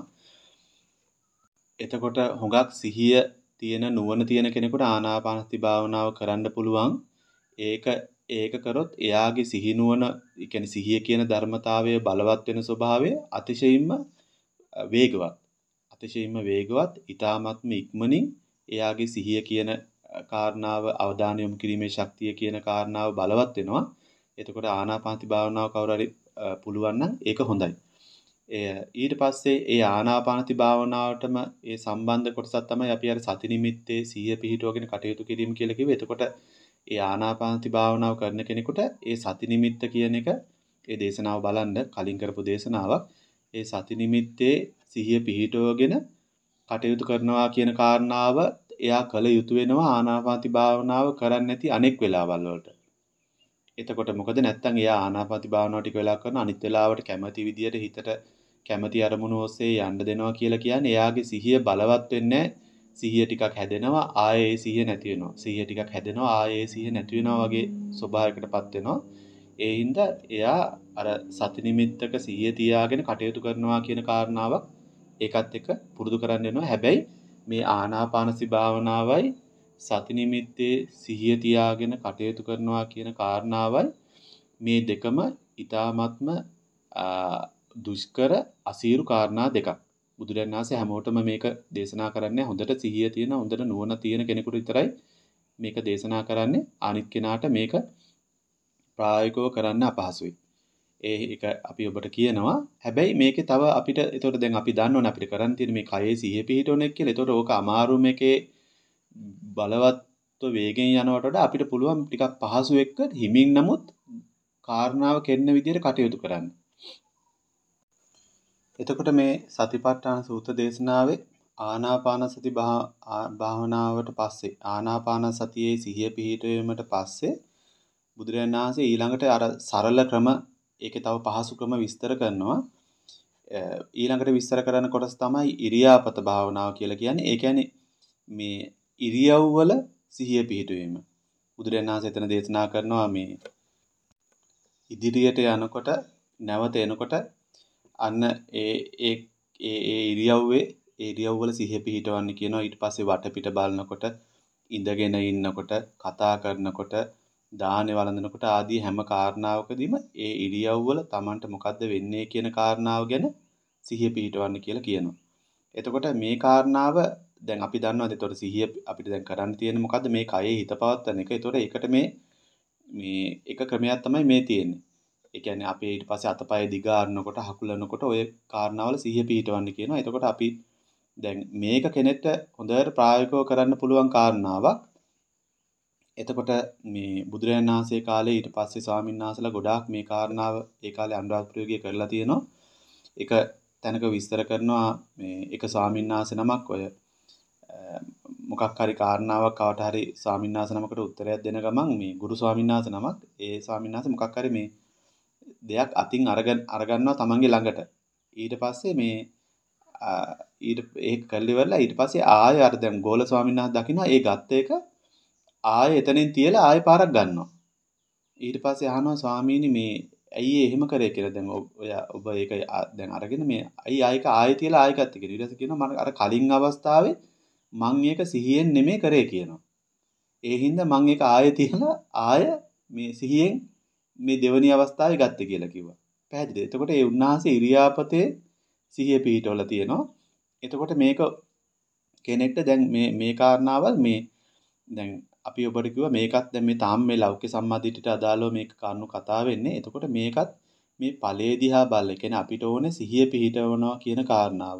එතකොට හුඟක් සිහිය තියෙන නුවණ තියෙන කෙනෙකුට ආනාපාන සති භාවනාව කරන්න පුළුවන්. ඒක ඒක කරොත් එයාගේ සිහි නුවණ, ඒ කියන්නේ සිහිය කියන ධර්මතාවය බලවත් වෙන ස්වභාවය අතිශයින්ම වේගවත්. අතිශයින්ම වේගවත්, ඊ타ත්ම ඉක්මනින් එයාගේ සිහිය කියන කාරණාව අවධානය යොමු කිරීමේ ශක්තිය කියන කාරණාව බලවත් වෙනවා. එතකොට ආනාපානසති භාවනාව කවුරු හරි පුළුවන් නම් ඒක හොඳයි. ඊට පස්සේ ඒ ආනාපානසති භාවනාවටම ඒ සම්බන්ධ කොටසක් තමයි අපි අර සති නිමිත්තේ සිහිය පිහිටුවගෙන කටයුතු කිරීම කියලා කිව්වේ. එතකොට ඒ ආනාපානසති භාවනාව කරන කෙනෙකුට ඒ සති නිමිත්ත කියන එක ඒ දේශනාව බලන්න කලින් කරපු දේශනාවක්. ඒ සති නිමිත්තේ සිහිය පිහිටවගෙන කටයුතු කරනවා කියන කාරණාව එයා කල යුතු වෙනවා ආනාපානසති භාවනාව කරන්නේ නැති අනෙක් වෙලාවල් වලට. එතකොට මොකද නැත්තම් එයා ආනාපානසති භාවනාව ටික වෙලා කරන අනිත් වෙලාවට කැමැති විදියට හිතට කැමැති අරමුණු ඔස්සේ යන්න දෙනවා කියලා කියන්නේ එයාගේ සිහිය බලවත් වෙන්නේ සිහිය ටිකක් හැදෙනවා ආයේ ඒ සිහිය නැති වෙනවා. සිහිය ටිකක් හැදෙනවා ආයේ ඒ සිහිය නැති වෙනවා වගේ ස්වභාවයකටපත් වෙනවා. ඒ හින්දා එයා අර සති නිමිත්තක සිහිය තියාගෙන කටයුතු කරනවා කියන කාරණාවක් ඒකත් එක්ක පුරුදු කරන්න වෙනවා. හැබැයි මේ ආනාපානසති භාවනාවයි සති නිමිත්තේ සිහිය තියාගෙන කටයුතු කරනවා කියන කාරණාවයි මේ දෙකම ඊ타ත්ම දුෂ්කර අසීරු කාරණා දෙකක්. බුදුරජාණන් වහන්සේ හැමෝටම මේක දේශනා කරන්නේ හොඳට සිහිය තියෙන හොඳට නුවණ තියෙන කෙනෙකුට විතරයි මේක දේශනා කරන්නේ. අනිත් කෙනාට මේක ප්‍රායෝගිකව කරන්න අපහසුයි. ඒ එක අපි ඔබට කියනවා. හැබැයි මේකේ තව අපිට ඒතකොට දැන් අපි දන්නවනේ අපිට කරන්න තියෙන මේ කයේ සිහිය පිහිටවන එක කියලා. ඒතකොට ඕක අමාරු මේකේ බලවත්ව වේගෙන් යනවට වඩා අපිට පුළුවන් ටිකක් පහසු එක්ක හිමින් නමුත් කාරණාව කෙරෙන විදිහට කටයුතු කරන්න. එතකොට මේ සතිපට්ඨාන සූත්‍ර දේශනාවේ ආනාපාන සති භාවනාවට පස්සේ ආනාපාන සතියේ සිහිය පිහිටවීමට පස්සේ බුදුරජාණන් වහන්සේ ඊළඟට අර සරල ක්‍රම ඒකේ තව පහසු ක්‍රම විස්තර කරනවා. ඊළඟට විස්තර කරන කොටස තමයි ඉරියාපත භාවනාව කියලා කියන්නේ. ඒ කියන්නේ මේ ඉරියව්වල සිහිය පිහිටවීම. බුදුරජාණන් වහන්සේ එතන දේශනා කරනවා මේ ඉදිරියට යනකොට නැවත එනකොට අන්න ඒ ඒ ඒ ඉරියව්වේ ඒ ඉරියව්වල සිහිය පිහිටවන්න කියනවා. ඊට පස්සේ වටපිට බලනකොට ඉඳගෙන ඉන්නකොට කතා කරනකොට දාහනේ වළඳනකොට ආදී හැම කාරණාවකදීම ඒ ඉරියව්වල Tamanට මොකද්ද වෙන්නේ කියන කාරණාව ගැන සිහිය පිහිටවන්න කියලා කියනවා. එතකොට මේ කාරණාව දැන් අපි දන්නවාද එතකොට සිහිය අපිට දැන් කරන්න තියෙන්නේ මොකද්ද මේ කයේ හිත පවත්වන එක. එතකොට ඒකට මේ මේ එක ක්‍රමයක් තමයි මේ තියෙන්නේ. ඒ කියන්නේ අපි ඊට පස්සේ අතපය දිගාරනකොට හකුලනකොට ඔය කාරණාවල සිහිය පිහිටවන්න කියනවා. එතකොට අපි දැන් මේක කෙනෙක්ට හොඳට ප්‍රායෝගිකව කරන්න පුළුවන් කාරණාවක්. එතකොට මේ බුදුරජාණන් වහන්සේ කාලේ ඊට පස්සේ ස්වාමීන් වහන්සේලා ගොඩාක් මේ කාරණාව ඒ කාලේ අනුරාධපුරයේ කරලා තියෙනවා. ඒක තැනක විස්තර කරනවා මේ එක ස්වාමීන් වහන්සේ නමක් ඔය මොකක් හරි කාරණාවක් කවට හරි ස්වාමීන් වහන්සේ නමකට උත්තරයක් දෙන ගමන් මේ ගුරු ස්වාමීන් වහන්සේ නමක් ඒ ස්වාමීන් වහන්සේ මොකක් හරි මේ දෙයක් අතින් අරගෙන අරගන්නවා තමන්ගේ ළඟට. ඊට පස්සේ මේ ඊට ඒක කල්ලිවරලා ඊට පස්සේ ආයෙ අර දැන් ගෝල ස්වාමීන් වහන්සේ දකිනවා ඒ ගත්ත එක ආයෙ එතනින් තියලා ආයෙ පාරක් ගන්නවා. ඊට පස්සේ අහනවා ස්වාමීනි මේ ඇයි එහෙම කරේ කියලා. දැන් ඔය ඔබ ඒක දැන් අරගෙන මේ අයි ආයෙක ආයෙ තියලා ආයෙ ගත්ත කියලා. ඊට පස්සේ කියනවා මම අර කලින් අවස්ථාවේ මං ඒක සිහියෙන් නෙමෙයි කරේ කියනවා. ඒ හින්දා මං ඒක ආයෙ තියලා ආයෙ මේ සිහියෙන් මේ දෙවනි අවස්ථාවේ ගත්තේ කියලා කිව්වා. පැහැදිලිද? එතකොට ඒ උන්වහන්සේ ඉරියාපතේ සිහිය පිහිටවලා තියෙනවා. එතකොට මේක කෙනෙක්ට දැන් මේ මේ කාරණාවල් මේ දැන් අපි ඔබට කිව්වා මේකත් දැන් මේ තාම මේ ලෞකික සම්මාදිටියට අදාළව මේක කරුණු කතා වෙන්නේ. එතකොට මේකත් මේ ඵලයේ දිහා බලලා කියන්නේ අපිට ඕනේ සිහිය පිහිටවනවා කියන කාරණාව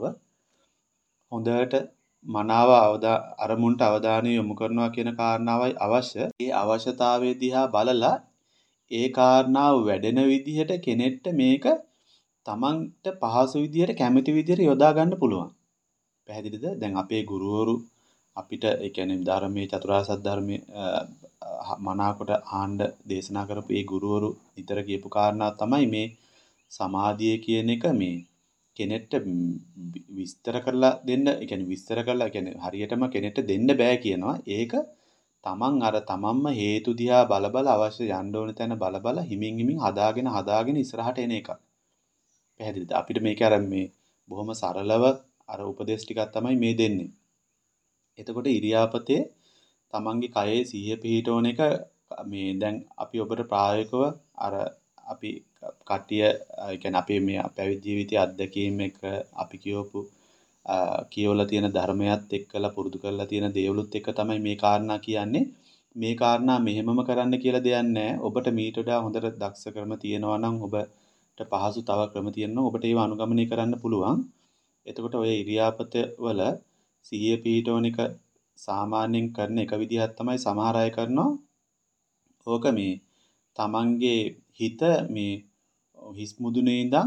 හොඳට මනාව අවදා අරමුණට අවධානය යොමු කරනවා කියන කාරණාවයි අවශ්‍ය. ඒ අවශ්‍යතාවයේ දිහා බලලා ඒ කාරණාව වැඩෙන විදිහට කෙනෙක්ට මේක තමන්ට පහසු විදිහට කැමති විදිහට යොදා ගන්න පුළුවන්. පැහැදිලිද? දැන් අපේ ගුරුවරු අපිට ඒ කියන්නේ ධර්මයේ චතුරාර්ය සත්‍ය ධර්මයේ මනාකොට ආණ්ඩ දේශනා කරපු ඒ ගුරුවරු නිතර කියපු කාරණා තමයි මේ සමාධිය කියන එක මේ කෙනෙක්ට විස්තර කරලා දෙන්න, ඒ කියන්නේ විස්තර කරලා කියන්නේ හරියටම කෙනෙක්ට දෙන්න බෑ කියනවා. ඒක තමන් අර තමන්ම හේතු දිහා බල බල අවශ්‍ය යන්න ඕන තැන බල බල හිමින් හිමින් හදාගෙන හදාගෙන ඉස්සරහට එන එක. පැහැදිලිද? අපිට මේක අර මේ බොහොම සරලව අර උපදේශ ටිකක් තමයි මේ දෙන්නේ. එතකොට ඉරියාපතේ තමන්ගේ කයේ සිහිය පිහිටවන එක මේ දැන් අපි ඔබට ප්‍රායෝගිකව අර අපි කට්ටිය ඒ කියන්නේ අපේ මේ පැවිදි ජීවිතයේ අත්දැකීම් එක අපි කියවපු කියවලා තියෙන ධර්මයත් එක්කලා පුරුදු කරලා තියෙන දේවලුත් එක්ක තමයි මේ කාරණා කියන්නේ. මේ කාරණා මෙහෙමම කරන්න කියලා දෙයක් නැහැ. ඔබට මීට වඩා හොඳට දක්ෂ ක්‍රම තියෙනවා නම් ඔබට පහසු තව ක්‍රම තියෙනවා. ඔබට ඒව අනුගමනය කරන්න පුළුවන්. එතකොට ඔය ඉරියාපත වල සිහිය පිහිටවන එක සාමාන්‍යයෙන් කරන එක විදිහක් තමයි සමහර අය කරනවා. ඕක මේ තමන්ගේ හිත මේ හිස් මුදුනේ ඉඳන්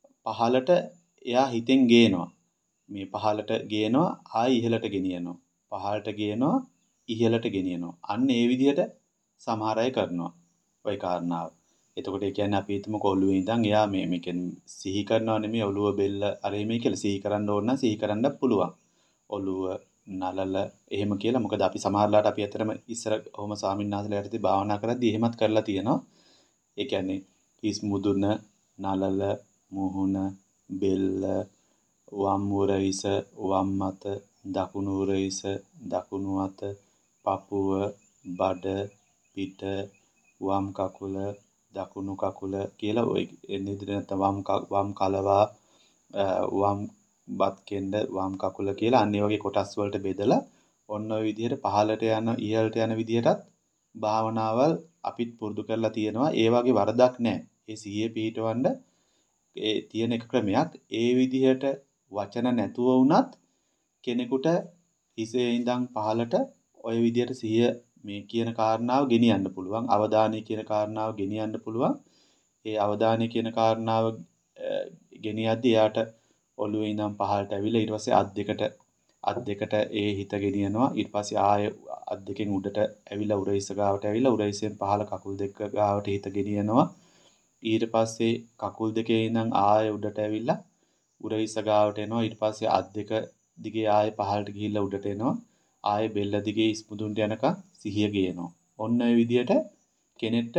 පහලට එයා හිතෙන් ගේනවා. මේ පහලට ගේනවා ආයි ඉහළට ගෙනියනවා. පහළට ගේනවා ඉහළට ගෙනියනවා. අන්න ඒ විදිහට සමහර අය කරනවා. ওই කාරණාව. එතකොට ඒ කියන්නේ අපි හිතමුකෝ ඔළුවේ ඉඳන් එයා මේ මේකෙන් සිහි කරනවා නෙමෙයි ඔළුව බෙල්ල අර මේ කියලා සිහි කරන්න ඕන නම් සිහි කරන්නත් පුළුවන්. ඔළුව නලල එහෙම කියලා. මොකද අපි සමහරලාට අපි ඇතරම ඉස්සර ඔහොම ස්වාමින්වහන්සේලා යටතේ භාවනා කරද්දී එහෙමත් කරලා තියෙනවා. ඒ කියන්නේ හිස් මුදුන නලල මුහුණ බෙල්ල වම් උරහිස වම් අත දකුණු උරහිස දකුණු අත පපුව බඩ පිට වම් කකුල දකුණු කකුල කියලා ඔය එන්නේ නැත්නම් වම් වම් කලවා වම් බත් කෙන්ද වම් කකුල කියලා අන්න ඒ වගේ කොටස් වලට බෙදලා ඔන්න ඔය විදිහට පහළට යන ඉහළට යන විදිහටත් භාවනාවල් අපිත් පුරුදු කරලා තියෙනවා. ඒ වගේ වරදක් නැහැ. ඒ සිහිය පිහිටවන්න ඒ තියෙන එක ක්‍රමයක්. ඒ විදිහට වචන නැතුව වුණත් කෙනෙකුට හිසේ ඉඳන් පහළට ඔය විදිහට සිහිය මේ කියන කාරණාව ගෙනියන්න පුළුවන්. අවධානය කියන කාරණාව ගෙනියන්න පුළුවන්. ඒ අවධානය කියන කාරණාව ගෙනියද්දී එයාට ඔළුවේ ඉඳන් පහළට ඇවිල්ලා ඊට පස්සේ අත් දෙකට අත් දෙකට ඒ හිත ගෙනියනවා. ඊට පස්සේ ආය අත් දෙකෙන් උඩට ඇවිල්ලා උරහිස ගාවට ඇවිල්ලා උරහිසෙන් පහළ කකුල් දෙක ගාවට හිත ගෙනියනවා. ඊට පස්සේ කකුල් දෙකේ ඉඳන් ආය උඩට ඇවිල්ලා උරහිස ගාවට එනවා. ඊට පස්සේ අත් දෙක දිගේ ආය පහළට ගිහිල්ලා උඩට එනවා. ආය බෙල්ල දිගේ ඉස්මුදුන්ට යනකම් සිහිය ගේනවා. ඔන්න ඔය විදිහට කෙනෙක්ට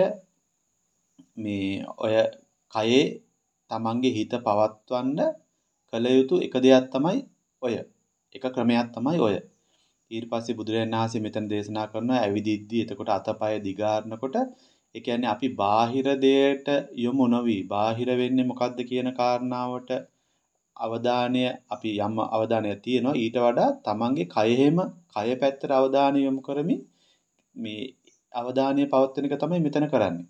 මේ ඔය කයේ තමන්ගේ හිත පවත්වන්න කළ යුතු එක දෙයක් තමයි ඔය. එක ක්‍රමයක් තමයි ඔය. ඊට පස්සේ බුදුරජාණන් වහන්සේ මෙතන දේශනා කරනවා ඇවිදිද්දී එතකොට අතපය දිගාරනකොට ඒ කියන්නේ අපි බාහිර දෙයට යොමු නොවි බාහිර වෙන්නේ මොකද්ද කියන කාරණාවට අවධානය අපි යම් අවධානයක් තියෙනවා ඊට වඩා තමන්ගේ කයෙහිම කය පැත්තට අවධානය යොමු කරමින් මේ අවධානය පවත්වන එක තමයි මෙතන කරන්නේ.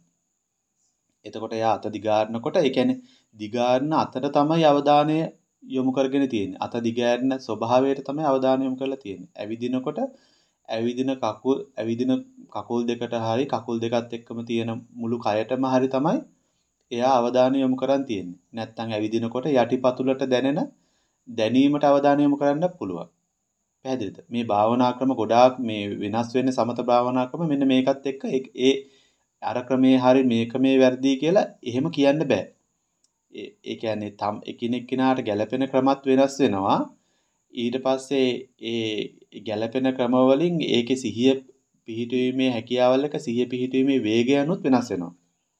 එතකොට එයා අත දිගාරනකොට ඒ කියන්නේ දිගාරන අතට තමයි අවධානය යොමු කරගෙන තියෙන්නේ. අත දිගෑරන ස්වභාවයට තමයි අවධානය යොමු කරලා තියෙන්නේ. ඇවිදිනකොට ඇවිදින කකුල් ඇවිදින කකුල් දෙකට හරි කකුල් දෙකත් එක්කම තියෙන මුළු කයටම හරි තමයි එයා අවධානය යොමු කරන් තියෙන්නේ. නැත්තම් ඇවිදිනකොට යටිපතුලට දැනෙන දැනීමට අවධානය යොමු කරන්න පුළුවන්. පැහැදිලිද? මේ භාවනා ක්‍රම ගොඩාක් මේ වෙනස් වෙන්නේ සමත භාවනා ක්‍රම මෙන්න මේකත් එක්ක ඒ අර ක්‍රමේ හරි මේක මේ වැරදි කියලා එහෙම කියන්න බෑ. ඒ කියන්නේ තම් එකිනෙක කෙනාට ගැළපෙන ක්‍රමත් වෙනස් වෙනවා. ඊට පස්සේ ඒ ගැළපෙන ක්‍රම වලින් ඒකේ සිහිය පිහිටීමේ හැකියාවල් එක සිහිය පිහිටීමේ වේගය අනුත් වෙනස් වෙනවා.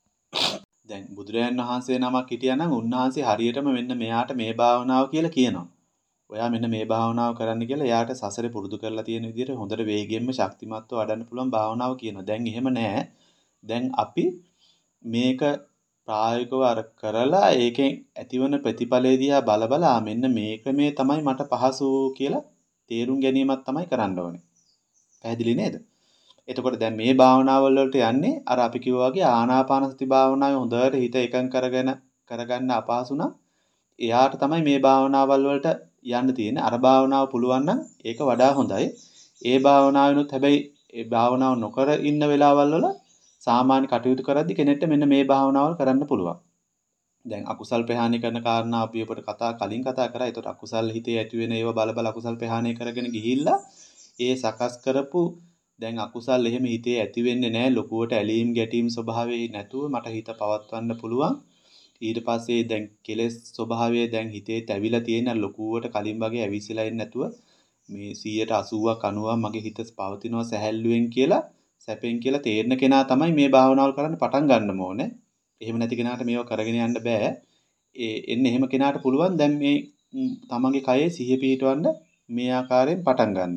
දැන් බුදුරජාණන් වහන්සේ නමක් හිටියා නම් උන්වහන්සේ හරියටම මෙන්න මෙයාට මේ භාවනාව කියලා කියනවා. ඔයා මෙන්න මේ භාවනාව කරන්න කියලා එයාට සසරේ පුරුදු කරලා තියෙන විදිහට හොඳට වේගයෙන්ම ශක්තිමත්ව වඩන්න පුළුවන් භාවනාව කියනවා. දැන් එහෙම නැහැ. දැන් අපි මේක ප්‍රායෝගිකව අර කරලා ඒකෙන් ඇතිවන ප්‍රතිඵලය දිහා බල බලා මෙන්න මේ ක්‍රමේ තමයි මට පහසු කියලා තේරුම් ගැනීමක් තමයි කරන්න ඕනේ. පැහැදිලි නේද? එතකොට දැන් මේ භාවනාවල් වලට යන්නේ අර අපි කිව්වා වගේ ආනාපාන සති භාවනාවේ හොඳට හිත එකඟ කරගෙන කරගන්න අපහසු නම් එයාට තමයි මේ භාවනාවල් වලට යන්න තියෙන්නේ. අර භාවනාව පුළුවන් නම් ඒක වඩා හොඳයි. ඒ භාවනාවෙනුත් හැබැයි ඒ භාවනාව නොකර ඉන්න වෙලාවල් වල සාමාන්‍ය කටයුතු කරද්දි කෙනෙක්ට මෙන්න මේ භාවනාවල් කරන්න පුළුවන්. දැන් අකුසල් ප්‍රහාණය කරන කාරණා අපි ඔබට කතා කලින් කතා කරා. ඒතකොට අකුසල් හිතේ ඇති වෙන ඒවා බල බල අකුසල් ප්‍රහාණය කරගෙන ගිහිල්ලා ඒ සකස් කරපු දැන් අකුසල් එහෙම හිතේ ඇති වෙන්නේ නැහැ. ලොකුවට ඇලීම් ගැටීම් ස්වභාවයේ නැතුව මට හිත පවත්වන්න පුළුවන්. ඊට පස්සේ දැන් කෙලෙස් ස්වභාවය දැන් හිතේ තැවිලා තියෙන ලොකුවට කලින් වගේ ඇවිස්සලා ඉන්නේ නැතුව මේ සීයට අසූවක් අනූවක් මගේ හිත පවතිනවා සැහැල්ලුවෙන් කියලා සැපෙන් කියලා තේරෙන කෙනා තමයි මේ භාවනාවල් කරන්න පටන් ගන්න ඕනේ. එහෙම නැති කෙනාට මේව කරගෙන යන්න බෑ. ඒ එන්නේ එහෙම කෙනාට පුළුවන් දැන් මේ තමන්ගේ කයේ සිහිය පිහිටවන්න මේ ආකාරයෙන් පටන් ගන්න.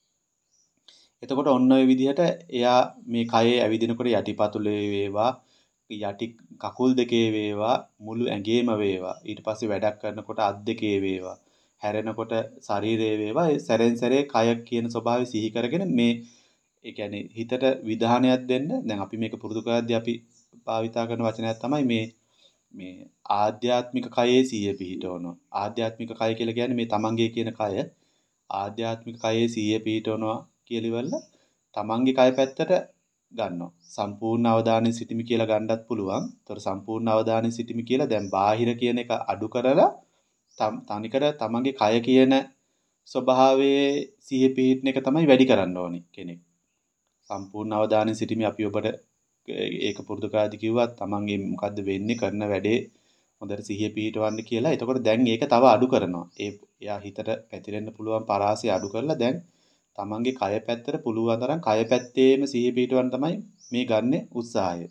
එතකොට ඔන්න ඔය විදිහට එයා මේ කයේ ඇවිදිනකොට යටිපතුලේ වේවා යටි කකුල් දෙකේ වේවා මුළු ඇඟේම වේවා ඊට පස්සේ වැඩක් කරනකොට අත් දෙකේ වේවා හැරෙනකොට ශරීරයේ වේවා ඒ සැරෙන් සැරේ කය කියන ස්වභාවය සිහි කරගෙන මේ ඒ කියන්නේ හිතට විධානයක් දෙන්න දැන් අපි මේක පුරුදු කරද්දී අපි භාවිතා කරන වචනයක් තමයි මේ මේ ආධ්‍යාත්මික කයේ සිහිය පිහිටවනවා ආධ්‍යාත්මික කය කියලා කියන්නේ මේ තමන්ගේ කියන කය ආධ්‍යාත්මික කයේ සිහිය පිහිටවනවා කියලිවල තමන්ගේ කය පැත්තට ගන්නවා සම්පූර්ණ අවධානය සිටීම කියලා ගන්නත් පුළුවන්. ඒතර සම්පූර්ණ අවධානය සිටීම කියලා දැන් බාහිර කියන එක අඩු කරලා තනිකර තමන්ගේ කය කියන ස්වභාවයේ සිහිය පිහිටන එක තමයි වැඩි කරන්න ඕනේ කෙනෙක්. සම්පූර්ණ අවධානය සිටීමේ අපි ඔබට ඒක පුරුදු කරාදි කිව්වා තමන්ගේ මොකද්ද වෙන්නේ කරන වැඩේ හොඳට සිහිය පිහිටවන්න කියලා. එතකොට දැන් ඒක තව අඩු කරනවා. ඒ එයා හිතට පැතිරෙන්න පුළුවන් පරාසය අඩු කරලා දැන් තමන්ගේ කය පැත්තට පුළුවන් තරම් කය පැත්තේම සිහිය පිහිටවන්න තමයි මේ ගන්න උත්සාහය.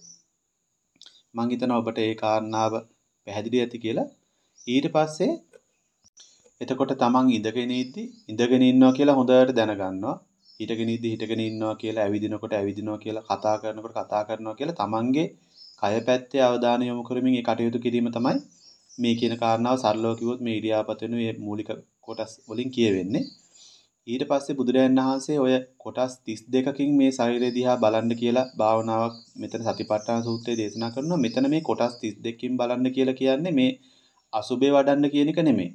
මම හිතනවා ඔබට ඒ කාරණාව පැහැදිලි ඇති කියලා. ඊට පස්සේ එතකොට තමන් ඉඳගෙන ඉද්දි ඉඳගෙන ඉන්නවා කියලා හොඳට දැනගන්නවා. හිටගෙන ඉද්දි හිටගෙන ඉන්නවා කියලා, ඇවිදිනකොට ඇවිදිනවා කියලා, කතා කරනකොට කතා කරනවා කියලා තමන්ගේ කය පැත්තේ අවධානය යොමු කරමින් ඒ කටයුතු කිරීම තමයි මේ කියන කාරණාව සරලව කිව්වොත් මේ ඉරියාපත වෙන මේ මූලික කොටස් වලින් කියවෙන්නේ. ඊට පස්සේ බුදුරජාණන් වහන්සේ ඔය කොටස් තිස් දෙකකින් මේ ශරීරය දිහා බලන්න කියලා භාවනාවක් මෙතන සතිපට්ඨාන සූත්‍රයේ දේශනා කරනවා. මෙතන මේ කොටස් තිස් දෙකකින් බලන්න කියලා කියන්නේ මේ අසුබේ වඩන්න කියන එක නෙමෙයි.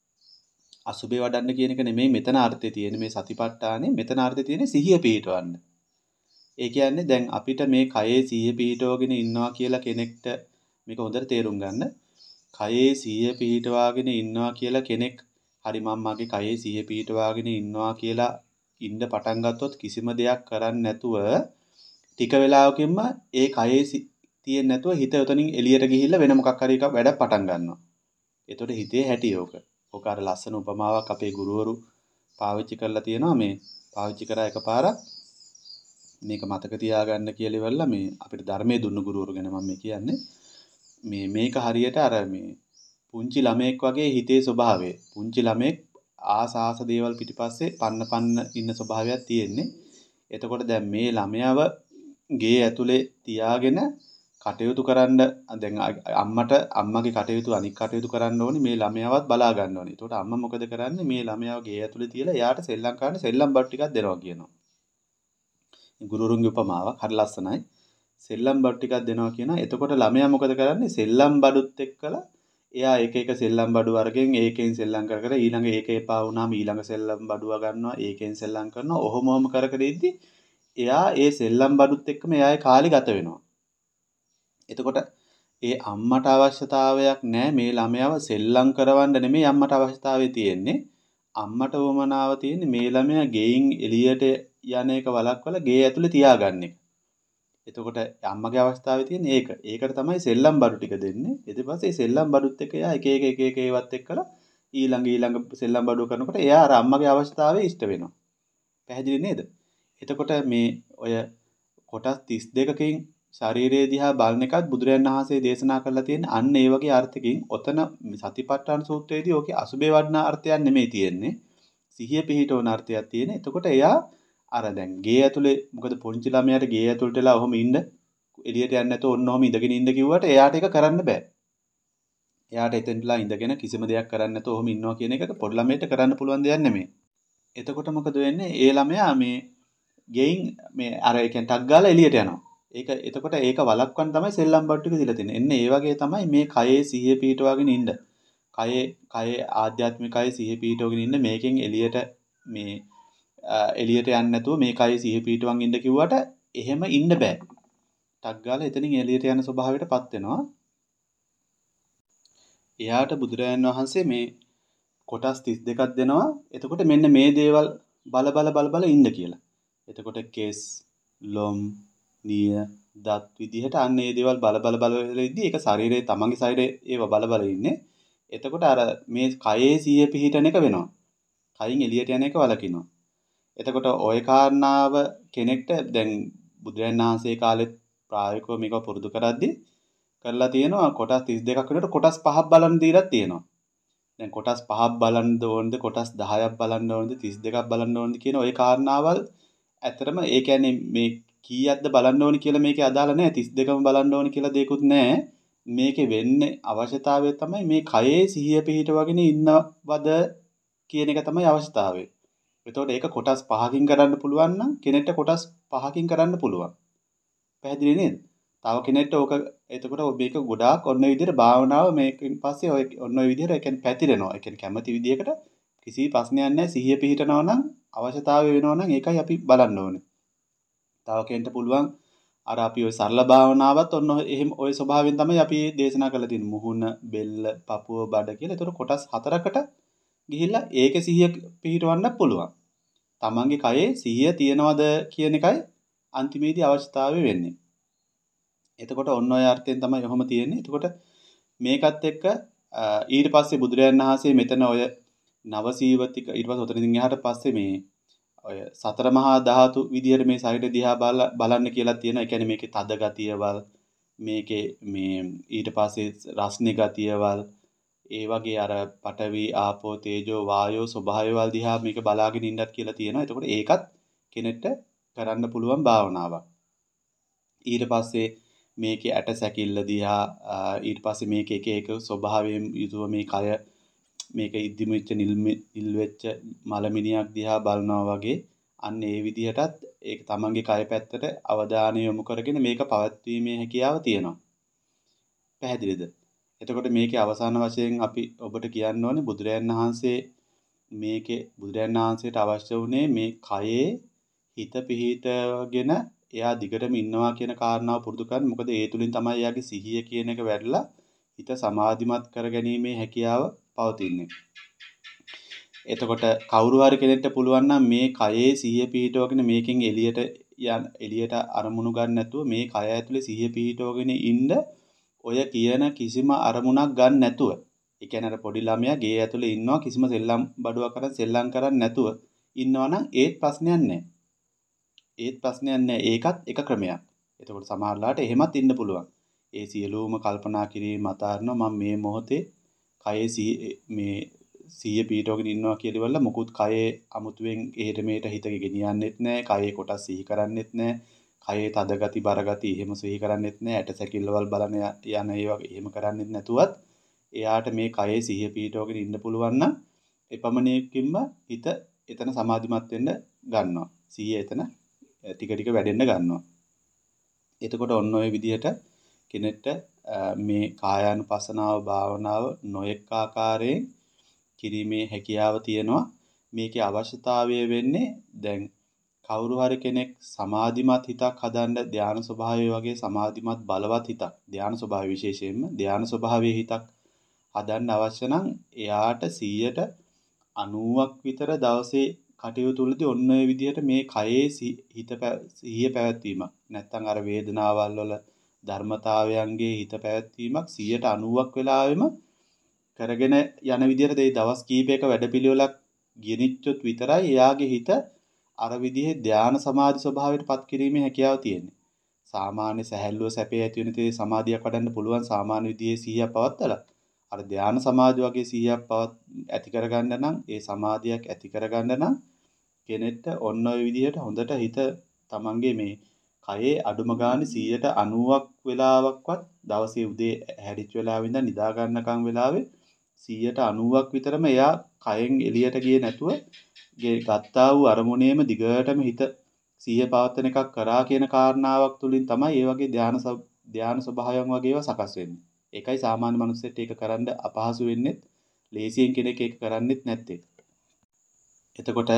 අසුබේ වඩන්න කියන එක නෙමෙයි මෙතන අර්ථය තියෙන්නේ මේ සතිපට්ඨානේ. මෙතන අර්ථය තියෙන්නේ සිහිය පිහිටවන්න. ඒ කියන්නේ දැන් අපිට මේ කයේ සිහිය පිහිටවගෙන ඉන්නවා කියලා කෙනෙක්ට මේක හොඳට තේරුම් ගන්න. කයේ සිහිය පිහිටවාගෙන ඉන්නවා කියලා කෙනෙක් හරි මම මගේ කයේ සිහිය පිහිටවාගෙන ඉන්නවා කියලා ඉන්න පටන් ගත්තොත් කිසිම දෙයක් කරන්නේ නැතුව ටික වෙලාවකින්ම ඒ කයේ තියෙන්නේ නැතුව හිත උතනින් එළියට ගිහිල්ලා වෙන මොකක් හරි එකක් වැඩ පටන් ගන්නවා. එතකොට හිතේ හැටි ඕක. ඕක අර ලස්සන උපමාවක් අපේ ගුරුවරු පාවිච්චි කරලා තියෙනවා මේ පාවිච්චි කරා එකපාරක් මේක මතක තියාගන්න කියලා ඉවරලා මේ අපිට ධර්මයේ දුන්න ගුරුවරු ගැන මම මේ කියන්නේ මේ මේක හරියට අර මේ පුංචි ළමෙක් වගේ හිතේ ස්වභාවය. පුංචි ළමෙක් ආස ආස දේවල් පිටිපස්සේ පන්න පන්න ඉන්න ස්වභාවයක් තියෙන්නේ. එතකොට දැන් මේ ළමයාව ගේ ඇතුලේ තියාගෙන කටයුතු කරන්න දැන් අම්මට අම්මගේ කටයුතු අනික් කටයුතු කරන්න ඕනේ මේ ළමයාවත් බලා ගන්න ඕනේ. එතකොට අම්මා මොකද කරන්නේ මේ ළමයාව ගේ ඇතුලේ තියලා එයාට සෙල්ලම් කරන්න සෙල්ලම් බඩු ටිකක් දෙනවා කියනවා. ගුරුරුන්ගේ උපමාවක් හරි ලස්සනයි. සෙල්ලම් බඩු ටිකක් දෙනවා කියනවා. එතකොට ළමයා මොකද කරන්නේ සෙල්ලම් බඩුත් එක්කලා එයා එක එක සෙල්ලම් බඩු අරගෙන ඒකෙන් සෙල්ලම් කර කර ඊළඟ ඒක එපා වුණාම ඊළඟ සෙල්ලම් බඩුව ගන්නවා ඒකෙන් සෙල්ලම් කරනවා ඔහොම ඔහොම කර කර ඉද්දි එයා ඒ සෙල්ලම් බඩුත් එක්කම එයාගේ කාලේ ගත වෙනවා. එතකොට ඒ අම්මට අවශ්‍යතාවයක් නැහැ මේ ළමයාව සෙල්ලම් කරවන්න නෙමෙයි අම්මට අවශ්‍යතාවය තියෙන්නේ. අම්මට වමනාව තියෙන්නේ මේ ළමයා ගෙයින් එළියට යන එක වළක්වලා ගේ ඇතුලේ තියාගන්න එක. එතකොට අම්මගේ අවස්ථාවේ තියෙන ඒක. ඒකට තමයි සෙල්ලම් බඩු ටික දෙන්නේ. ඊට පස්සේ සෙල්ලම් බඩුත් එක්ක එයා එක එක එක එක ඒවත් එක්කලා ඊළඟ ඊළඟ සෙල්ලම් බඩුව කරනකොට එයා අර අම්මගේ අවස්ථාවේ ඉෂ්ට වෙනවා. පැහැදිලි නේද? එතකොට මේ ඔය කොටස් තිස් දෙකකින් ශරීරයේ දිහා බලන එකත් බුදුරජාණන් වහන්සේ දේශනා කරලා තියෙන අන්න ඒ වගේ අර්ථකින් ඔතන සතිපට්ඨාන සූත්‍රයේදී ඕකේ අසුබේ වඩන අර්ථයක් නෙමෙයි තියෙන්නේ. සිහිය පිහිටවන අර්ථයක් තියෙන. එතකොට එයා අර දැන් ගේ ඇතුලේ මොකද පොන්චි ළමයාට ගේ ඇතුලට වෙලා ඔහොම ඉන්න එළියට යන්න නැතුව ඔන්න ඔහොම ඉඳගෙන ඉන්න කිව්වට එයාට ඒක කරන්න බෑ. එයාට එතෙන්ටලා ඉඳගෙන කිසිම දෙයක් කරන්න නැතුව ඔහොම ඉන්නවා කියන එක පොඩි ළමයට කරන්න පුළුවන් දෙයක් නෙමෙයි. එතකොට මොකද වෙන්නේ? ඒ ළමයා මේ ගෙයින් මේ අර ඒ කියන්නේ ටක් ගාලා එළියට යනවා. ඒක එතකොට ඒක වළක්වන්න තමයි සෙල්ලම් බඩු ටික දීලා තියෙන්නේ. එන්න ඒ වගේ තමයි මේ කයේ සිහිය පිහිටවාගෙන ඉන්න. කයේ කයේ ආධ්‍යාත්මිකයේ සිහිය පිහිටවගෙන ඉන්න මේකෙන් එළියට මේ එළියට යන්නේ නැතුව මේ කයේ සිහිය පිහිටවන් ඉන්න කිව්වට එහෙම ඉන්න බෑ. ටක් ගාලා එතනින් එළියට යන ස්වභාවයටපත් වෙනවා. එයාට බුදුරජාණන් වහන්සේ මේ කොටස් තිස් දෙකක් දෙනවා. එතකොට මෙන්න මේ දේවල් බල බල බල බල ඉන්න කියලා. එතකොට කෙස්, ලොම්, නිය, දත් විදිහට අන්න මේ දේවල් බල බල බල ඉද්දි ඒක ශරීරයේ තමන්ගේ ශරීරයේ ඒව බල බල ඉන්නේ. එතකොට අර මේ කයේ සිහිය පිහිටන එක වෙනවා. කයින් එළියට යන එක වලකිනවා. එතකොට ওই කාරණාව කෙනෙක්ට දැන් බුදුරජාණන් වහන්සේ කාලෙත් ප්‍රායෝගිකව මේක පුරුදු කරද්දී කරලා තියෙනවා කොටස් තිස් දෙකක් වෙනකොට කොටස් පහක් බලන්න දීලා තියෙනවා. දැන් කොටස් පහක් බලන්න ඕනද කොටස් දහයක් බලන්න ඕනද තිස් දෙකක් බලන්න ඕනද කියන ওই කාරණාවල් ඇත්තටම ඒ කියන්නේ මේ කීයක්ද බලන්න ඕනි කියලා මේකේ අදාළ නැහැ. තිස් දෙකම බලන්න ඕනි කියලා දෙයක්වත් නැහැ. මේකේ වෙන්නේ අවශ්‍යතාවය තමයි මේ කයේ සිහිය පිහිටවගෙන ඉන්නවද කියන එක තමයි අවශ්‍යතාවය. එතකොට ඒක කොටස් පහකින් කරන්න පුළුවන් නම් කෙනෙක්ට කොටස් පහකින් කරන්න පුළුවන්. පැහැදිලි නේද? තව කෙනෙක්ට ඕක එතකොට මේක ගොඩාක් ඔන්න ඔය විදිහට භාවනාව මේකෙන් පස්සේ ඔය ඔන්න ඔය විදිහට ඒ කියන්නේ පැතිරෙනවා. ඒ කියන්නේ කැමති විදිහකට කිසි ප්‍රශ්නයක් නැහැ. සිහිය පිහිටනවා නම් අවශ්‍යතාවය වෙනවා නම් ඒකයි අපි බලන්න ඕනේ. තව කෙනෙක්ට පුළුවන් අර අපි ඔය සරල භාවනාවත් ඔන්න එහෙම ඔය ස්වභාවයෙන් තමයි අපි දේශනා කරලා තියෙන්නේ. මුහුණ, බෙල්ල, පපුව, බඩ කියලා. ඒතකොට කොටස් හතරකට ගිහිල්ලා ඒකේ සිහිය පිහිටවන්න පුළුවන්. තමන්ගේ කයේ සිහිය තියනවද කියන එකයි අන්තිමේදී අවශ්‍යතාවය වෙන්නේ. එතකොට ඔන්න ඔය අර්ථයෙන් තමයි ඔහොම තියෙන්නේ. එතකොට මේකත් එක්ක ඊට පස්සේ බුදුරයන් වහන්සේ මෙතන ඔය නවසීවතික ඊට පස්සේ උතනින් එහාට පස්සේ මේ ඔය සතර මහා ධාතු විදියට මේ ශරීර දිහා බලන්න කියලා තියෙනවා. ඒ කියන්නේ මේකේ තද ගතියවල් මේකේ මේ ඊට පස්සේ රස්නේ ගතියවල් ඒ වගේ අර පඨවි ආපෝ තේජෝ වායෝ ස්වභාවයවල් දිහා මේක බලාගෙන ඉන්නත් කියලා තියෙනවා. එතකොට ඒකත් කෙනෙක්ට කරන්න පුළුවන් භාවනාවක්. ඊට පස්සේ මේකේ ඇට සැකිල්ල දිහා ඊට පස්සේ මේක එක එක ස්වභාවයෙන් යුතුව මේ කය මේක ඉද්දිමිච්ච නිල් වෙච්ච මලමිනියක් දිහා බලනවා වගේ අන්න ඒ විදිහටත් ඒක තමන්ගේ කය පැත්තට අවධානය යොමු කරගෙන මේක පවත්වීමේ හැකියාව තියෙනවා. පැහැදිලිද? එතකොට මේකේ අවසාන වශයෙන් අපි ඔබට කියන්න ඕනේ බුදුරයන් වහන්සේ මේකේ බුදුරයන් වහන්සේට අවශ්‍ය වුණේ මේ කයේ හිත පිහිටගෙන එයා දිගටම ඉන්නවා කියන කාරණාව පුරුදු කරගන්න. මොකද ඒ තුලින් තමයි එයාගේ සිහිය කියන එක වැඩිලා හිත සමාධිමත් කරගැනීමේ හැකියාව පවතින්නේ. එතකොට කවුරු හරි කෙනෙක්ට පුළුවන් නම් මේ කයේ සිහිය පිහිටවගෙන මේකෙන් එළියට යන එළියට අරමුණු ගන්න නැතුව මේ කය ඇතුලේ සිහිය පිහිටවගෙන ඉන්න ඔය කියන කිසිම අරමුණක් ගන්න නැතුව. ඒ කියන්නේ අර පොඩි ළමයා ගේ ඇතුලේ ඉන්නවා කිසිම සෙල්ලම් බඩුවක් කරන් සෙල්ලම් කරන්නේ නැතුව ඉන්නවනම් ඒත් ප්‍රශ්නයක් නැහැ. ඒත් ප්‍රශ්නයක් නැහැ. ඒකත් එක ක්‍රමයක්. එතකොට සමහරලාට එහෙමත් ඉන්න පුළුවන්. ඒ සියලුම කල්පනා කිරීම අතාරිනවා මම මේ මොහොතේ කයේ මේ සිහිය පිටවගෙන ඉන්නවා කියලා ඉවරලා මොකුත් කයේ අමුතුවෙන් එහෙට මෙහෙට හිත ගෙනියන්නෙත් නැහැ. කයේ කොටස් සිහි කරන්නෙත් නැහැ. කයේ තද ගති බර ගති එහෙම සිහි කරන්නෙත් නැහැ. ඇට සැකිල්ලවල් බලන යන ඒ වගේ එහෙම කරන්නෙත් නැතුවත් එයාට මේ කයේ සිහිය පිටවගෙන ඉන්න පුළුවන් නම් එපමණකින්ම හිත එතන සමාධිමත් වෙන්න ගන්නවා. සිහිය එතන ටික ටික වැඩෙන්න ගන්නවා. එතකොට ඔන්න ඔය විදිහට කෙනෙක්ට මේ කායානුපස්සනාව භාවනාව නොඑක ආකාරයෙන් කිරීමේ හැකියාව තියෙනවා. මේකේ අවශ්‍යතාවය වෙන්නේ දැන් කවුරු හරි කෙනෙක් සමාධිමත් හිතක් හදන්න ධානා ස්වභාවය වගේ සමාධිමත් බලවත් හිතක් ධානා ස්වභාවය විශේෂයෙන්ම ධානා ස්වභාවයේ හිතක් හදන්න අවශ්‍ය නම් එයාට සීයට අනූවක් විතර දවසේ කටයුතු වලදී ඔන්න ඔය විදිහට මේ කයේ හිත සිහිය පැවැත්වීමක් නැත්නම් අර වේදනාවල් වල ධර්මතාවයන්ගේ හිත පැවැත්වීමක් සීයට අනූවක් වෙලාවෙම කරගෙන යන විදිහට ඒ දවස් කීපයක වැඩපිළිවෙලක් ගෙනිච්චොත් විතරයි එයාගේ හිත අර විදිහේ ධානා සමාධි ස්වභාවයට පත් කිරීමේ හැකියාව තියෙන්නේ. සාමාන්‍ය සැහැල්ලුව සැපේ ඇති වෙන තේ සමාධියක් වඩන්න පුළුවන් සාමාන්‍ය විදිහේ සිහිය පවත්තලා. අර ධානා සමාධි වගේ සිහියක් පවත් ඇති කරගන්න නම් ඒ සමාධියක් ඇති කරගන්න නම් කෙනෙක්ට ඔන්න ඔය විදිහට හොඳට හිත තමන්ගේ මේ කයේ අඩුම ගානේ සීයට අනූවක් වෙලාවක්වත් දවසේ උදේ හැරිච්ච වෙලාවෙ ඉඳන් නිදා ගන්නකම් වෙලාවේ සීයට අනූවක් විතරම එයා කයෙන් එළියට ගියේ නැතුව ගේ ගත්තා වූ අරමුණේම දිගටම හිත සීය පවත්වන එකක් කරා කියන කාරණාවක් තුලින් තමයි මේ වගේ ධානා ධානා ස්වභාවයන් වගේ ඒවා සකස් වෙන්නේ. ඒකයි සාමාන්‍ය මිනිස්සුන්ට ඒක කරන්න අපහසු වෙන්නේ. ලේසියෙන් කෙනෙක් ඒක කරන්නේත් නැත්තේ. එතකොට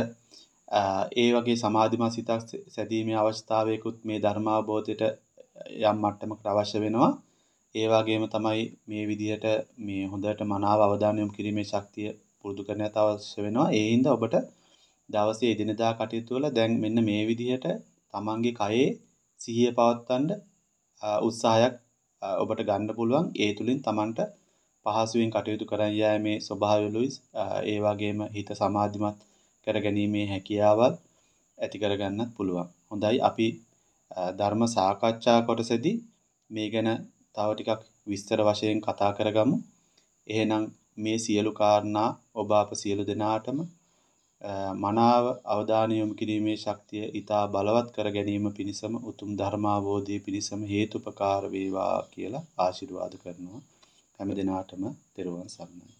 ඒ වගේ සමාධිමත් සිතක් සැදීමේ අවශ්‍යතාවයකුත් මේ ධර්මාවබෝධයට යම් මට්ටමකට අවශ්‍ය වෙනවා. ඒ වගේම තමයි මේ විදිහට මේ හොඳට මනාව අවධානය යොමු කිරීමේ ශක්තිය පුරුදු කරන්නත් අවශ්‍ය වෙනවා. ඒ හින්දා ඔබට දවසේ එදිනදා කටයුතු වල දැන් මෙන්න මේ විදිහට තමන්ගේ කයේ සිහිය පවත්වන්න උත්සාහයක් ඔබට ගන්න පුළුවන්. ඒ තුලින් තමන්ට පහසුවෙන් කටයුතු කරන් යෑමේ ස්වභාවයලුයි ඒ වගේම හිත සමාධිමත් කරගැනීමේ හැකියාවල් ඇති කරගන්නත් පුළුවන්. හොඳයි අපි ධර්ම සාකච්ඡා කොටසදී මේ ගැන තව ටිකක් විස්තර වශයෙන් කතා කරගමු. එහෙනම් මේ සියලු කාරණා ඔබ අප සියලු දෙනාටම මනාව අවධානය යොමු කිරීමේ ශක්තිය ඊටා බලවත් කර ගැනීම පිණිසම උතුම් ධර්මාවබෝධය පිණිසම හේතුපකාර වේවා කියලා ආශිර්වාද කරනවා. හැම දිනාටම තෙරුවන් සරණයි.